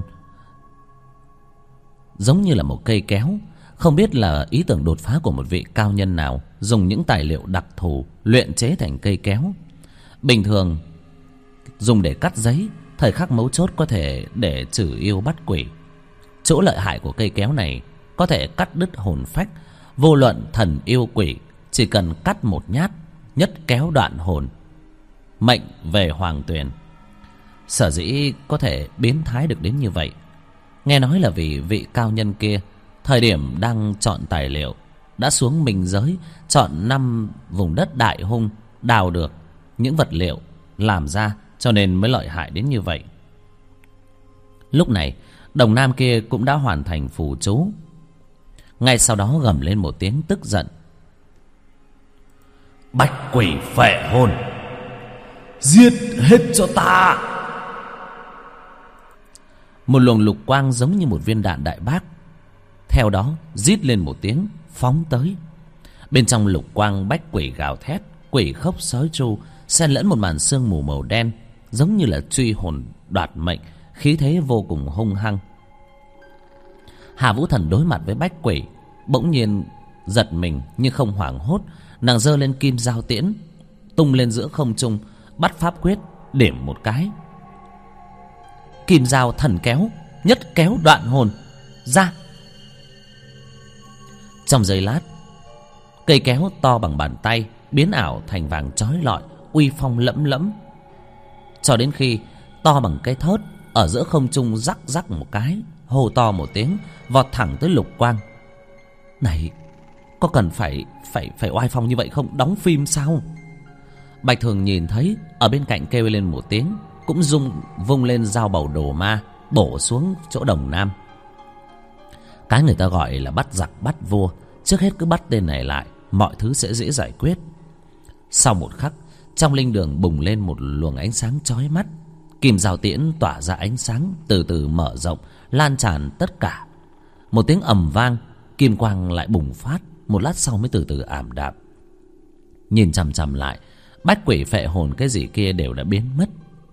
giống như là một cây kéo. Không biết là ý tưởng đột phá của một vị cao nhân nào dùng những tài liệu đặc thù luyện chế thành cây kéo. Bình thường dùng để cắt giấy, thời khắc mấu chốt có thể để trừ yêu bắt quỷ. Chỗ lợi hại của cây kéo này có thể cắt đứt hồn phách. Vô luận thần yêu quỷ, chỉ cần cắt một nhát, nhất kéo đoạn hồn, mệnh về hoàng tuyền. Sở dĩ có thể biến thái được đến như vậy, nghe nói là vì vị cao nhân kia thời điểm đang chọn tài liệu đã xuống minh giới, chọn 5 vùng đất đại hung, đào được những vật liệu làm ra, cho nên mới lợi hại đến như vậy. Lúc này đồng nam kia cũng đã hoàn thành phù chú. Ngay sau đó gầm lên một tiếng tức giận: Bách quỷ phệ hồn, giết hết cho ta! Một luồng lục quang giống như một viên đạn đại bác theo đó rít lên một tiếng phóng tới. Bên trong lục quang, bách quỷ gào thét, quỷ khóc sói tru, xen lẫn một màn sương mù màu đen, giống như là truy hồn đoạt mệnh, khí thế vô cùng hung hăng. Hà Vũ Thần đối mặt với bách quỷ, bỗng nhiên giật mình nhưng không hoảng hốt. Nàng giơ lên kim giao tiễn, tung lên giữa không trung, bắt pháp quyết điểm một cái. Kim giao thần kéo, nhất kéo đoạn hồn ra. Trong giây lát, cây kéo to bằng bàn tay biến ảo thành vàng chói lọi, uy phong lẫm lẫm, cho đến khi to bằng cái thớt, ở giữa không trung rắc rắc một cái, hô to một tiếng, vọt thẳng tới lục quang. Này, có cần phải oai phong như vậy không? Đóng phim sao? Bạch Thường nhìn thấy, ở bên cạnh kêu lên một tiếng, cũng vung lên dao bầu đồ ma bổ xuống chỗ đồng nam. Cái người ta gọi là bắt giặc bắt vua, trước hết cứ bắt tên này lại, mọi thứ sẽ dễ giải quyết. Sau một khắc, trong linh đường bùng lên một luồng ánh sáng chói mắt. Kim giao tiễn tỏa ra ánh sáng, từ từ mở rộng, lan tràn tất cả. Một tiếng ầm vang, kim quang lại bùng phát, một lát sau mới từ từ ảm đạm. Nhìn chằm chằm lại, bách quỷ phệ hồn cái gì kia đều đã biến mất.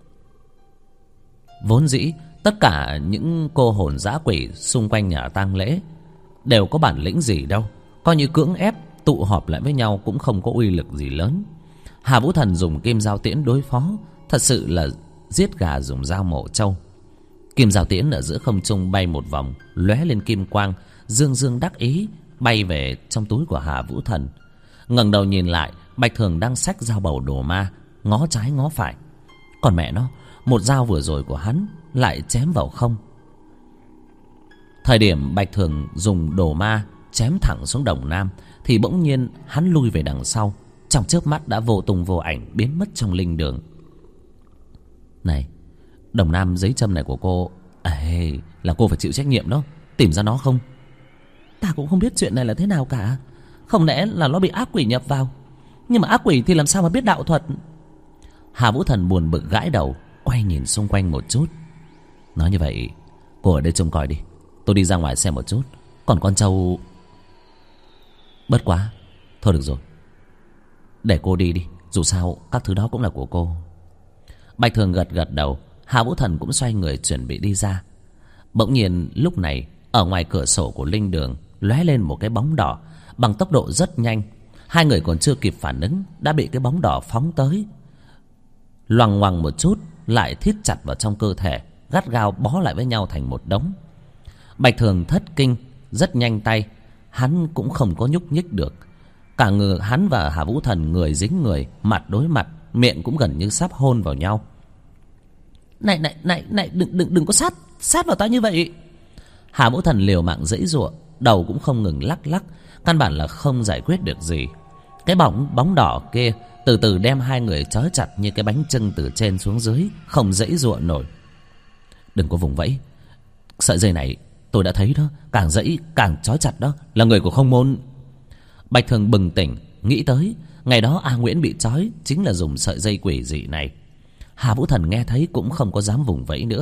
Vốn dĩ tất cả những cô hồn dã quỷ xung quanh nhà tang lễ đều có bản lĩnh gì đâu, coi như cưỡng ép tụ họp lại với nhau cũng không có uy lực gì lớn. Hà Vũ Thần dùng kim giao tiễn đối phó, thật sự là giết gà dùng dao mổ trâu. Kim giao tiễn ở giữa không trung bay một vòng, lóe lên kim quang, dương dương đắc ý bay về trong túi của Hà Vũ Thần. Ngẩng đầu nhìn lại, Bạch Thường đang xách dao bầu đồ ma, ngó trái ngó phải. Còn mẹ nó, một dao vừa rồi của hắn lại chém vào không. Thời điểm Bạch Thường dùng đồ ma chém thẳng xuống đồng nam, thì bỗng nhiên hắn lui về đằng sau, trong chớp mắt đã vô tung vô ảnh biến mất trong linh đường. Này, đồng nam giấy châm này của cô, là cô phải chịu trách nhiệm đó, tìm ra nó không? Ta cũng không biết chuyện này là thế nào cả. Không lẽ là nó bị ác quỷ nhập vào? Nhưng mà ác quỷ thì làm sao mà biết đạo thuật? Hà Vũ Thần buồn bực gãi đầu, quay nhìn xung quanh một chút. Nói như vậy, cô ở đây trông coi đi, tôi đi ra ngoài xem một chút. Còn con trâu... Bất quá, thôi được rồi, để cô đi đi, dù sao các thứ đó cũng là của cô. Bạch Thường gật gật đầu. Hà Vũ Thần cũng xoay người chuẩn bị đi ra. Bỗng nhiên lúc này, ở ngoài cửa sổ của linh đường lóe lên một cái bóng đỏ bằng tốc độ rất nhanh. Hai người còn chưa kịp phản ứng đã bị cái bóng đỏ phóng tới, loằng ngoằng một chút lại thít chặt vào trong cơ thể, gắt gao bó lại với nhau thành một đống. Bạch Thường thất kinh, rất nhanh tay, hắn cũng không có nhúc nhích được. Cả người hắn và Hà Vũ Thần người dính người, mặt đối mặt, miệng cũng gần như sắp hôn vào nhau. Này, đừng có sát vào ta như vậy. Hà Vũ Thần liều mạng giãy giụa, đầu cũng không ngừng lắc lắc, căn bản là không giải quyết được gì. Cái bóng đỏ kia từ từ đem hai người trói chặt như cái bánh chưng từ trên xuống dưới, không giãy giụa nổi. Đừng có vùng vẫy, sợi dây này tôi đã thấy đó, càng giãy càng trói chặt đó, là người của Không Môn. Bạch Thường bừng tỉnh, nghĩ tới ngày đó A Nguyễn bị trói chính là dùng sợi dây quỷ dị này. Hà Vũ Thần nghe thấy cũng không có dám vùng vẫy nữa,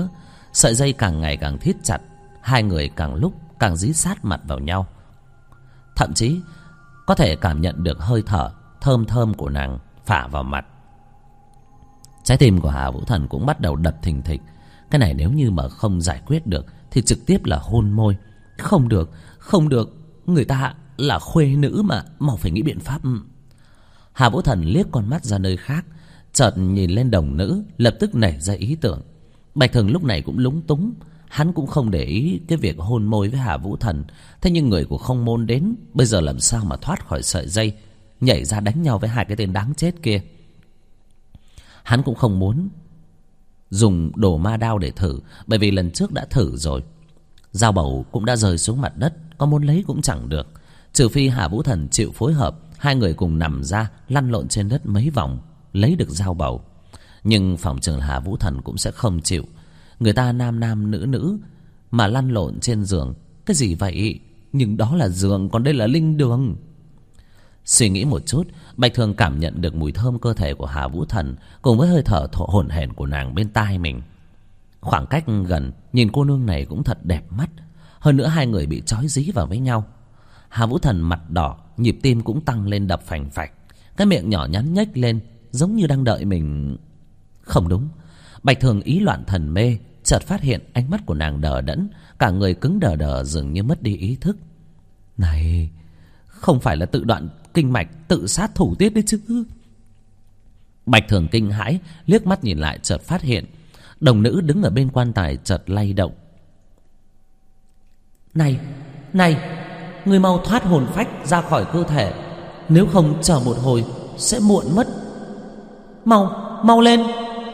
Sợi dây càng ngày càng thít chặt, hai người càng lúc càng dí sát mặt vào nhau. Thậm chí có thể cảm nhận được hơi thở thơm thơm của nàng phả vào mặt. Trái tim của Hà Vũ Thần cũng bắt đầu đập thình thịch. Cái này nếu như mà không giải quyết được thì trực tiếp là hôn môi. Không được, không được, người ta là khuê nữ mà, mau phải nghĩ biện pháp. Hà Vũ Thần liếc con mắt ra nơi khác, chợt nhìn lên đồng nữ, lập tức nảy ra ý tưởng. Bạch Thường lúc này cũng lúng túng. Hắn cũng không để ý cái việc hôn môi với Hà Vũ Thần. Thế nhưng người của Không Môn đến, bây giờ làm sao mà thoát khỏi sợi dây, nhảy ra đánh nhau với hai cái tên đáng chết kia. Hắn cũng không muốn dùng đồ ma đao để thử, bởi vì lần trước đã thử rồi. Dao bầu cũng đã rơi xuống mặt đất, có muốn lấy cũng chẳng được. Trừ phi Hà Vũ Thần chịu phối hợp, hai người cùng nằm ra lăn lộn trên đất mấy vòng, lấy được dao bầu. Nhưng phòng trường Hà Vũ Thần cũng sẽ không chịu. Người ta nam nam nữ nữ mà lăn lộn trên giường, cái gì vậy? Nhưng đó là giường, còn đây là linh đường. Suy nghĩ một chút, Bạch Thường cảm nhận được mùi thơm cơ thể của Hà Vũ Thần cùng với hơi thở hổn hển của nàng bên tai mình. Khoảng cách gần, nhìn cô nương này cũng thật đẹp mắt. Hơn nữa hai người bị trói dí vào với nhau. Hà Vũ Thần mặt đỏ, nhịp tim cũng tăng lên đập phành phạch. Cái miệng nhỏ nhắn nhếch lên, giống như đang đợi mình. Không đúng. Bạch Thường ý loạn thần mê, chợt phát hiện ánh mắt của nàng đờ đẫn, cả người cứng đờ đờ, dường như mất đi ý thức. Này, không phải là tự đoạn kinh mạch, tự sát thủ tiết đấy chứ? Bạch Thường kinh hãi, liếc mắt nhìn lại, chợt phát hiện đồng nữ đứng ở bên quan tài chợt lay động. Này, này, ngươi mau thoát hồn phách ra khỏi cơ thể, nếu không chờ một hồi sẽ muộn mất. Mau lên.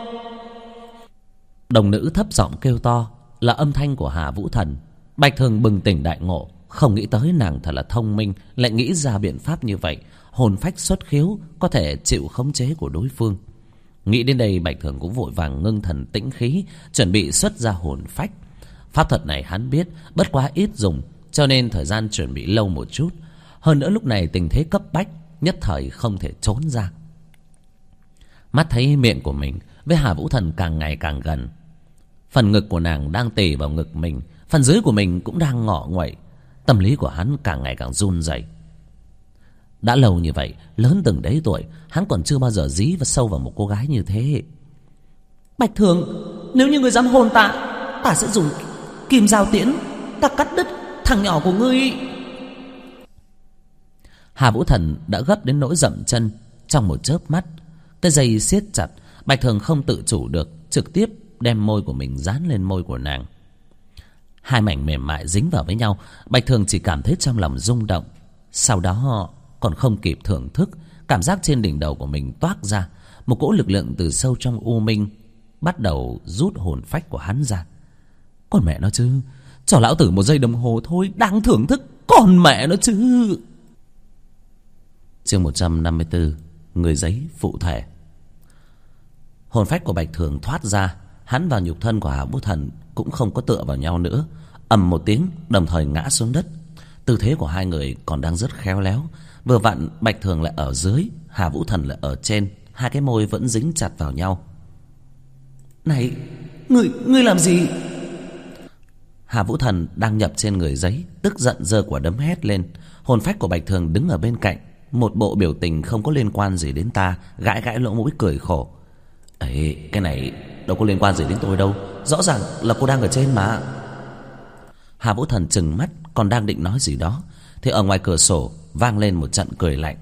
Đồng nữ thấp giọng kêu to, là âm thanh của Hà Vũ Thần. Bạch Thường bừng tỉnh đại ngộ, không nghĩ tới nàng thật là thông minh, lại nghĩ ra biện pháp như vậy. Hồn phách xuất khiếu, có thể chịu khống chế của đối phương. Nghĩ đến đây, Bạch Thường cũng vội vàng ngưng thần tĩnh khí, chuẩn bị xuất ra hồn phách. Pháp thuật này hắn biết, bất quá ít dùng, cho nên thời gian chuẩn bị lâu một chút. Hơn nữa lúc này tình thế cấp bách, nhất thời không thể trốn ra. Mắt thấy miệng của mình với Hà Vũ Thần càng ngày càng gần. Phần ngực của nàng đang tì vào ngực mình, phần dưới của mình cũng đang ngọ nguậy. Tâm lý của hắn càng ngày càng run rẩy. Đã lâu như vậy, lớn từng đấy tuổi, hắn còn chưa bao giờ dí và sâu vào một cô gái như thế. Bạch Thường, nếu như ngươi dám hôn ta, ta sẽ dùng kim dao tiễn, ta cắt đứt thằng nhỏ của ngươi. Hà Vũ Thần đã gấp đến nỗi dậm chân. Trong một chớp mắt, cái dây siết chặt, Bạch Thường không tự chủ được, trực tiếp đem môi của mình dán lên môi của nàng. Hai mảnh mềm mại dính vào với nhau, Bạch Thường chỉ cảm thấy trong lòng rung động. Sau đó còn không kịp thưởng thức, cảm giác trên đỉnh đầu của mình toát ra một cỗ lực lượng từ sâu trong u minh, bắt đầu rút hồn phách của hắn ra. Còn mẹ nó chứ, cho lão tử một giây đồng hồ thôi, đang thưởng thức, còn mẹ nó chứ. Chương 154, người giấy phụ thể. Hồn phách của Bạch Thường thoát ra, hắn và nhục thân của Hà Vũ Thần cũng không có tựa vào nhau nữa. Ầm một tiếng, đồng thời ngã xuống đất. Tư thế của hai người còn đang rất khéo léo. Vừa vặn Bạch Thường lại ở dưới, Hà Vũ Thần lại ở trên, hai cái môi vẫn dính chặt vào nhau. Này, ngươi làm gì? Hà Vũ Thần đang nhập trên người giấy, tức giận giơ quả đấm hét lên. Hồn phách của Bạch Thường đứng ở bên cạnh, một bộ biểu tình không có liên quan gì đến ta, gãi gãi lỗ mũi cười khổ. Ấy, cái này đâu có liên quan gì đến tôi đâu, rõ ràng là cô đang ở trên mà. Hà Vũ Thần trừng mắt, còn đang định nói gì đó thì ở ngoài cửa sổ vang lên một trận cười lạnh.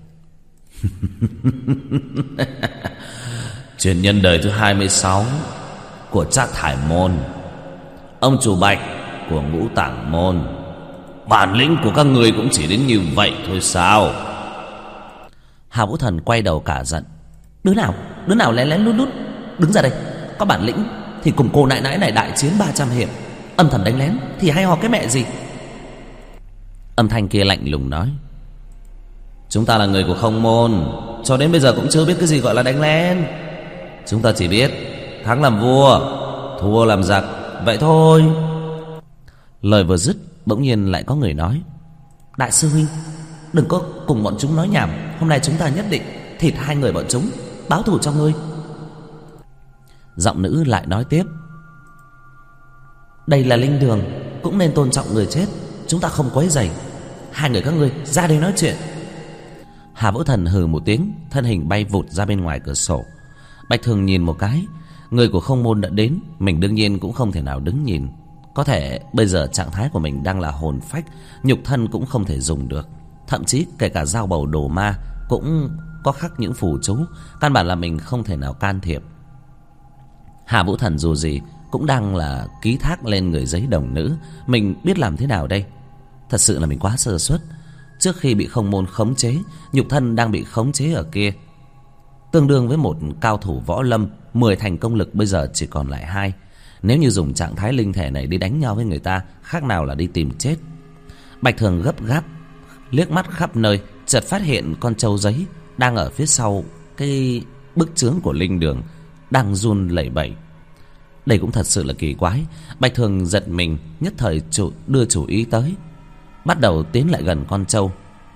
Truyền nhân đời thứ 26 của Trác Thải Môn, ông chủ Bạch của Ngũ Tạng Môn. Bản lĩnh của các người cũng chỉ đến như vậy thôi sao? Hà Vũ Thần quay đầu cả giận. Đứa nào lén lén lút lút đứng ra đây, có bản lĩnh thì cùng cô nại nãi này đại chiến 300 hiệp, âm thầm đánh lén thì hay ho cái mẹ gì. Âm thanh kia lạnh lùng nói. Chúng ta là người của Không Môn, cho đến bây giờ cũng chưa biết cái gì gọi là đánh lén. Chúng ta chỉ biết thắng làm vua, thua làm giặc, vậy thôi. Lời vừa dứt, bỗng nhiên lại có người nói. Đại sư huynh, đừng có cùng bọn chúng nói nhảm, hôm nay chúng ta nhất định thịt hai người bọn chúng, báo thù cho ngươi. Giọng nữ lại nói tiếp. Đây là linh đường, cũng nên tôn trọng người chết. Chúng ta không quấy rầy. Hai người các ngươi ra đây nói chuyện. Hà Vũ Thần hừ một tiếng, thân hình bay vụt ra bên ngoài cửa sổ. Bạch Thường nhìn một cái, người của Không Môn đã đến, mình đương nhiên cũng không thể nào đứng nhìn. Có thể bây giờ trạng thái của mình đang là hồn phách, nhục thân cũng không thể dùng được. Thậm chí kể cả dao bầu đồ ma cũng có khắc những phù chú, căn bản là mình không thể nào can thiệp. Hà Vũ Thần dù gì cũng đang là ký thác lên người giấy đồng nữ, mình biết làm thế nào đây? Thật sự là mình quá sơ suất. Trước khi bị Không Môn khống chế, nhục thân đang bị khống chế ở kia, tương đương với một cao thủ võ lâm, 10 thành công lực bây giờ chỉ còn lại 2. Nếu như dùng trạng thái linh thể này đi đánh nhau với người ta, khác nào là đi tìm chết. Bạch Thường gấp gáp liếc mắt khắp nơi, chợt phát hiện con trâu giấy đang ở phía sau cái bức chướng của linh đường, đang run lẩy bẩy. Đây cũng thật sự là kỳ quái. Bạch Thường giật mình, nhất thời đưa chủ ý tới, bắt đầu tiến lại gần con trâu.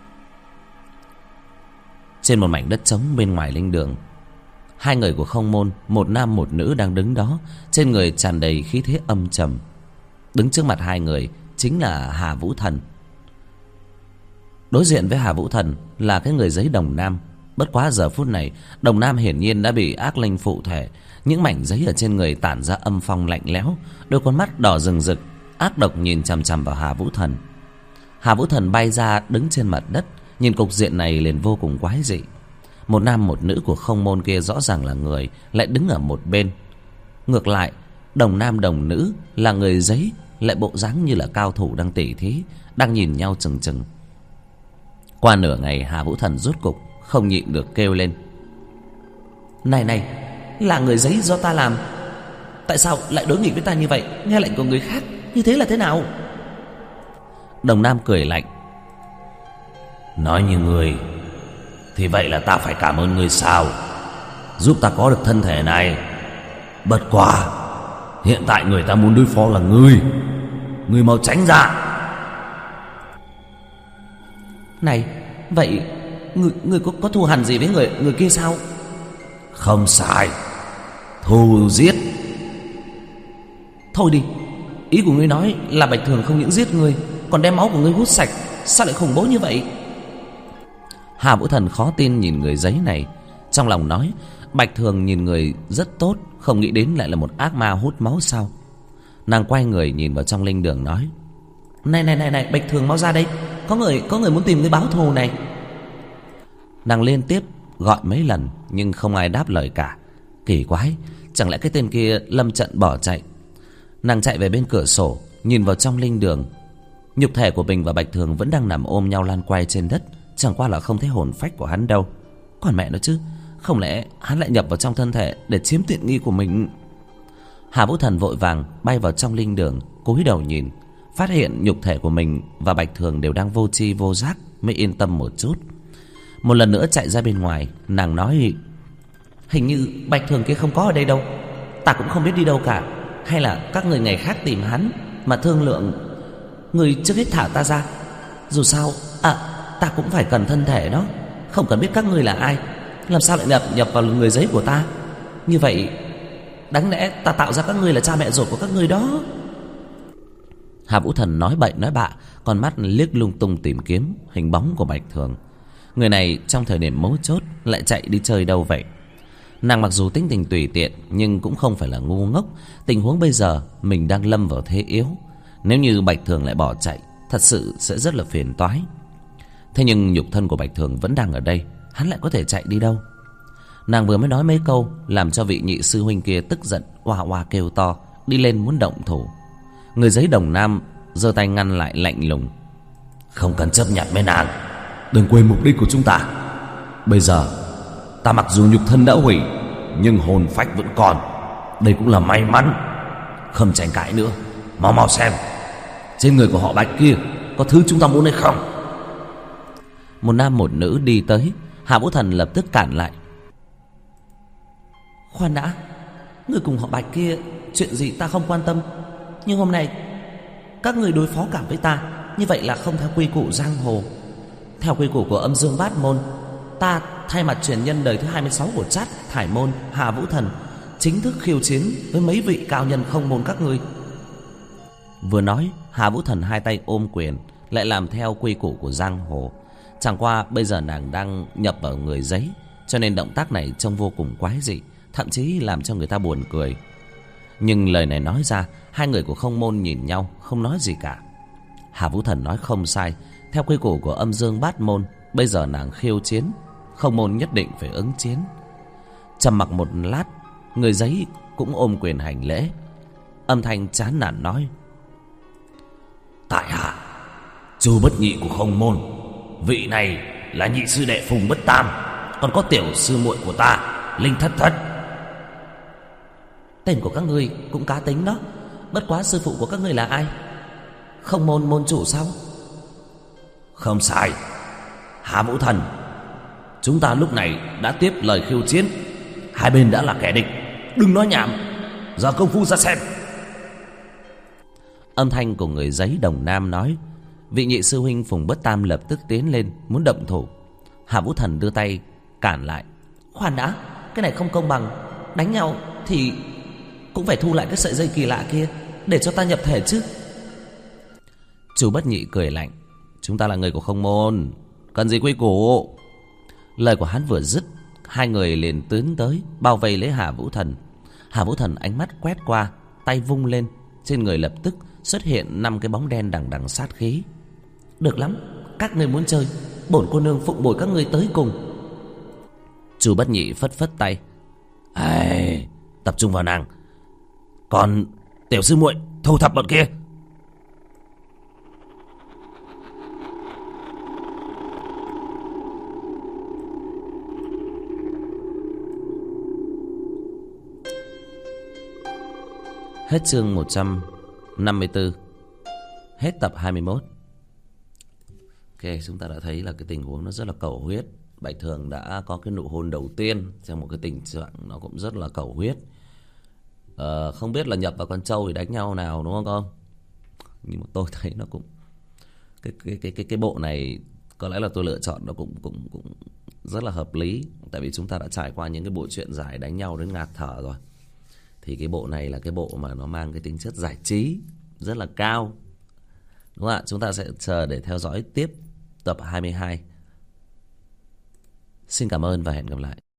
Trên một mảnh đất trống bên ngoài linh đường, hai người của Không Môn, một nam một nữ đang đứng đó, trên người tràn đầy khí thế âm trầm. Đứng trước mặt hai người chính là Hà Vũ Thần. Đối diện với Hà Vũ Thần là cái người giấy Đồng Nam. Bất quá giờ phút này, Đồng Nam hiển nhiên đã bị ác linh phụ thể, những mảnh giấy ở trên người tản ra âm phong lạnh lẽo, đôi con mắt đỏ rừng rực ác độc nhìn chằm chằm vào Hà Vũ Thần. Hà Vũ Thần bay ra đứng trên mặt đất, nhìn cục diện này liền vô cùng quái dị. Một nam một nữ của Không Môn kia rõ ràng là người, lại đứng ở một bên. Ngược lại, đồng nam đồng nữ là người giấy, lại bộ dáng như là cao thủ đang tỉ thí, đang nhìn nhau chừng chừng. Qua nửa ngày, Hà Vũ Thần rốt cục không nhịn được kêu lên: Này này, là người giấy do ta làm, tại sao lại đối nghịch với ta như vậy? Nghe lệnh của người khác như thế là thế nào? Đồng Nam cười lạnh: Nói như người thì vậy là ta phải cảm ơn người sao, giúp ta có được thân thể này. Bất quá hiện tại người ta muốn đối phó là ngươi mau tránh ra. Này, vậy người có thù hằn gì với người kia sao? Không sai, thù giết. Thôi đi, ý của ngươi nói là Bạch Thường không những giết ngươi, còn đem máu của ngươi hút sạch, sao lại khủng bố như vậy? Hà Vũ Thần khó tin nhìn người giấy này, trong lòng nói: Bạch Thường nhìn người rất tốt, không nghĩ đến lại là một ác ma hút máu sao? Nàng quay người nhìn vào trong linh đường nói: Này, Bạch Thường mau ra đây, có người muốn tìm ngươi báo thù này. Nàng liên tiếp gọi mấy lần nhưng không ai đáp lời cả. Kỳ quái, chẳng lẽ cái tên kia lâm trận bỏ chạy? Nàng chạy về bên cửa sổ, nhìn vào trong linh đường. Nhục thể của mình và Bạch Thường vẫn đang nằm ôm nhau lăn quay trên đất, chẳng qua là không thấy hồn phách của hắn đâu. Còn mẹ nó chứ, không lẽ hắn lại nhập vào trong thân thể để chiếm tiện nghi của mình? Hà Vũ Thần vội vàng bay vào trong linh đường, cúi đầu nhìn, phát hiện nhục thể của mình và Bạch Thường đều đang vô tri vô giác, mới yên tâm một chút. Một lần nữa chạy ra bên ngoài, nàng nói: Hình như Bạch Thường kia không có ở đây đâu, ta cũng không biết đi đâu cả. Hay là các người ngày khác tìm hắn mà thương lượng? Người trước hết thả ta ra, dù sao ta cũng phải cần thân thể đó. Không cần biết các ngươi là ai, làm sao lại nhập vào người giấy của ta? Như vậy đáng lẽ ta tạo ra các ngươi là cha mẹ ruột của các ngươi đó. Hà Vũ Thần nói bậy nói bạ, con mắt liếc lung tung tìm kiếm hình bóng của Bạch Thường. Người này trong thời điểm mấu chốt lại chạy đi chơi đâu vậy? Nàng mặc dù tính tình tùy tiện nhưng cũng không phải là ngu ngốc. Tình huống bây giờ mình đang lâm vào thế yếu, nếu như Bạch Thường lại bỏ chạy, thật sự sẽ rất là phiền toái. Thế nhưng nhục thân của Bạch Thường vẫn đang ở đây, hắn lại có thể chạy đi đâu? Nàng vừa mới nói mấy câu làm cho vị nhị sư huynh kia tức giận, oa oa kêu to, đi lên muốn động thủ. Người giấy Đồng Nam giơ tay ngăn lại, lạnh lùng: Không cần chấp nhận với nàng, đừng quên mục đích của chúng ta. Bây giờ ta mặc dù nhục thân đã hủy, nhưng hồn phách vẫn còn, đây cũng là may mắn. Không tranh cãi nữa, mau xem trên người của họ Bạch kia có thứ chúng ta muốn hay không. Một nam một nữ đi tới, Hà Vũ Thần lập tức cản lại: Khoan đã, người cùng họ Bạch kia chuyện gì ta không quan tâm, nhưng hôm nay các người đối phó cảm với ta, như vậy là không theo quy củ giang hồ. Theo quy củ của Âm Dương Bát Môn, ta thay mặt truyền nhân đời thứ 26 của Trát Thải Môn Hà Vũ Thần chính thức khiêu chiến với mấy vị cao nhân Không Môn các ngươi. Vừa nói, Hà Vũ Thần hai tay ôm quyền, lại làm theo quy củ của giang hồ. Chẳng qua bây giờ nàng đang nhập vào người Giấy, cho nên động tác này trông vô cùng quái dị, thậm chí làm cho người ta buồn cười. Nhưng lời này nói ra, hai người của Không Môn nhìn nhau không nói gì cả. Hà Vũ Thần nói không sai, theo quy củ của Âm Dương Bát Môn, bây giờ nàng khiêu chiến, Không Môn nhất định phải ứng chiến. Trầm mặc một lát, người Giấy cũng ôm quyền hành lễ. Âm thanh chán nản nói: tại hạ Chu Bất Nhị của Không Môn, vị này là nhị sư đệ Phùng Bất Tam, còn có tiểu sư muội của ta Linh Thất Thất. Tên của các ngươi cũng cá tính đó. Bất quá sư phụ của các ngươi là ai? Không Môn môn chủ sao? Không sai, Hà Vũ Thần. Chúng ta lúc này đã tiếp lời khiêu chiến, hai bên đã là kẻ địch, đừng nói nhảm, giờ công phu ra xem. Âm thanh của người Giấy Đồng Nam nói. Vị nhị sư huynh Phùng Bất Tam lập tức tiến lên muốn động thủ. Hà Vũ Thần đưa tay cản lại. Khoan đã, cái này không công bằng. Đánh nhau thì cũng phải thu lại cái sợi dây kỳ lạ kia, để cho ta nhập thể chứ. Chu Bất Nhị cười lạnh: chúng ta là người của Không Môn, cần gì quy củ. Lời của hắn vừa dứt, hai người liền tiến tới bao vây lấy Hà Vũ Thần. Hà Vũ Thần ánh mắt quét qua, tay vung lên, trên người lập tức xuất hiện 5 cái bóng đen đằng đằng sát khí. Được lắm, các ngươi muốn chơi, bổn cô nương phụng bồi các ngươi tới cùng. Chu Bất Nhị phất phất tay: tập trung vào nàng, còn tiểu sư muội thu thập bọn kia. Hết chương 154. Hết tập 21. Ok, chúng ta đã thấy là cái tình huống nó rất là cầu huyết. Bạch Thường đã có cái nụ hôn đầu tiên trong một cái tình trạng nó cũng rất là cầu huyết. Không biết là nhập vào con trâu thì đánh nhau nào, đúng không? Nhưng mà tôi thấy nó cũng cái bộ này có lẽ là tôi lựa chọn nó cũng rất là hợp lý, tại vì chúng ta đã trải qua những cái bộ truyện dài đánh nhau đến ngạt thở rồi. Thì cái bộ này là cái bộ mà nó mang cái tính chất giải trí rất là cao, đúng không ạ? Chúng ta sẽ chờ để theo dõi tiếp tập 22. Xin cảm ơn và hẹn gặp lại.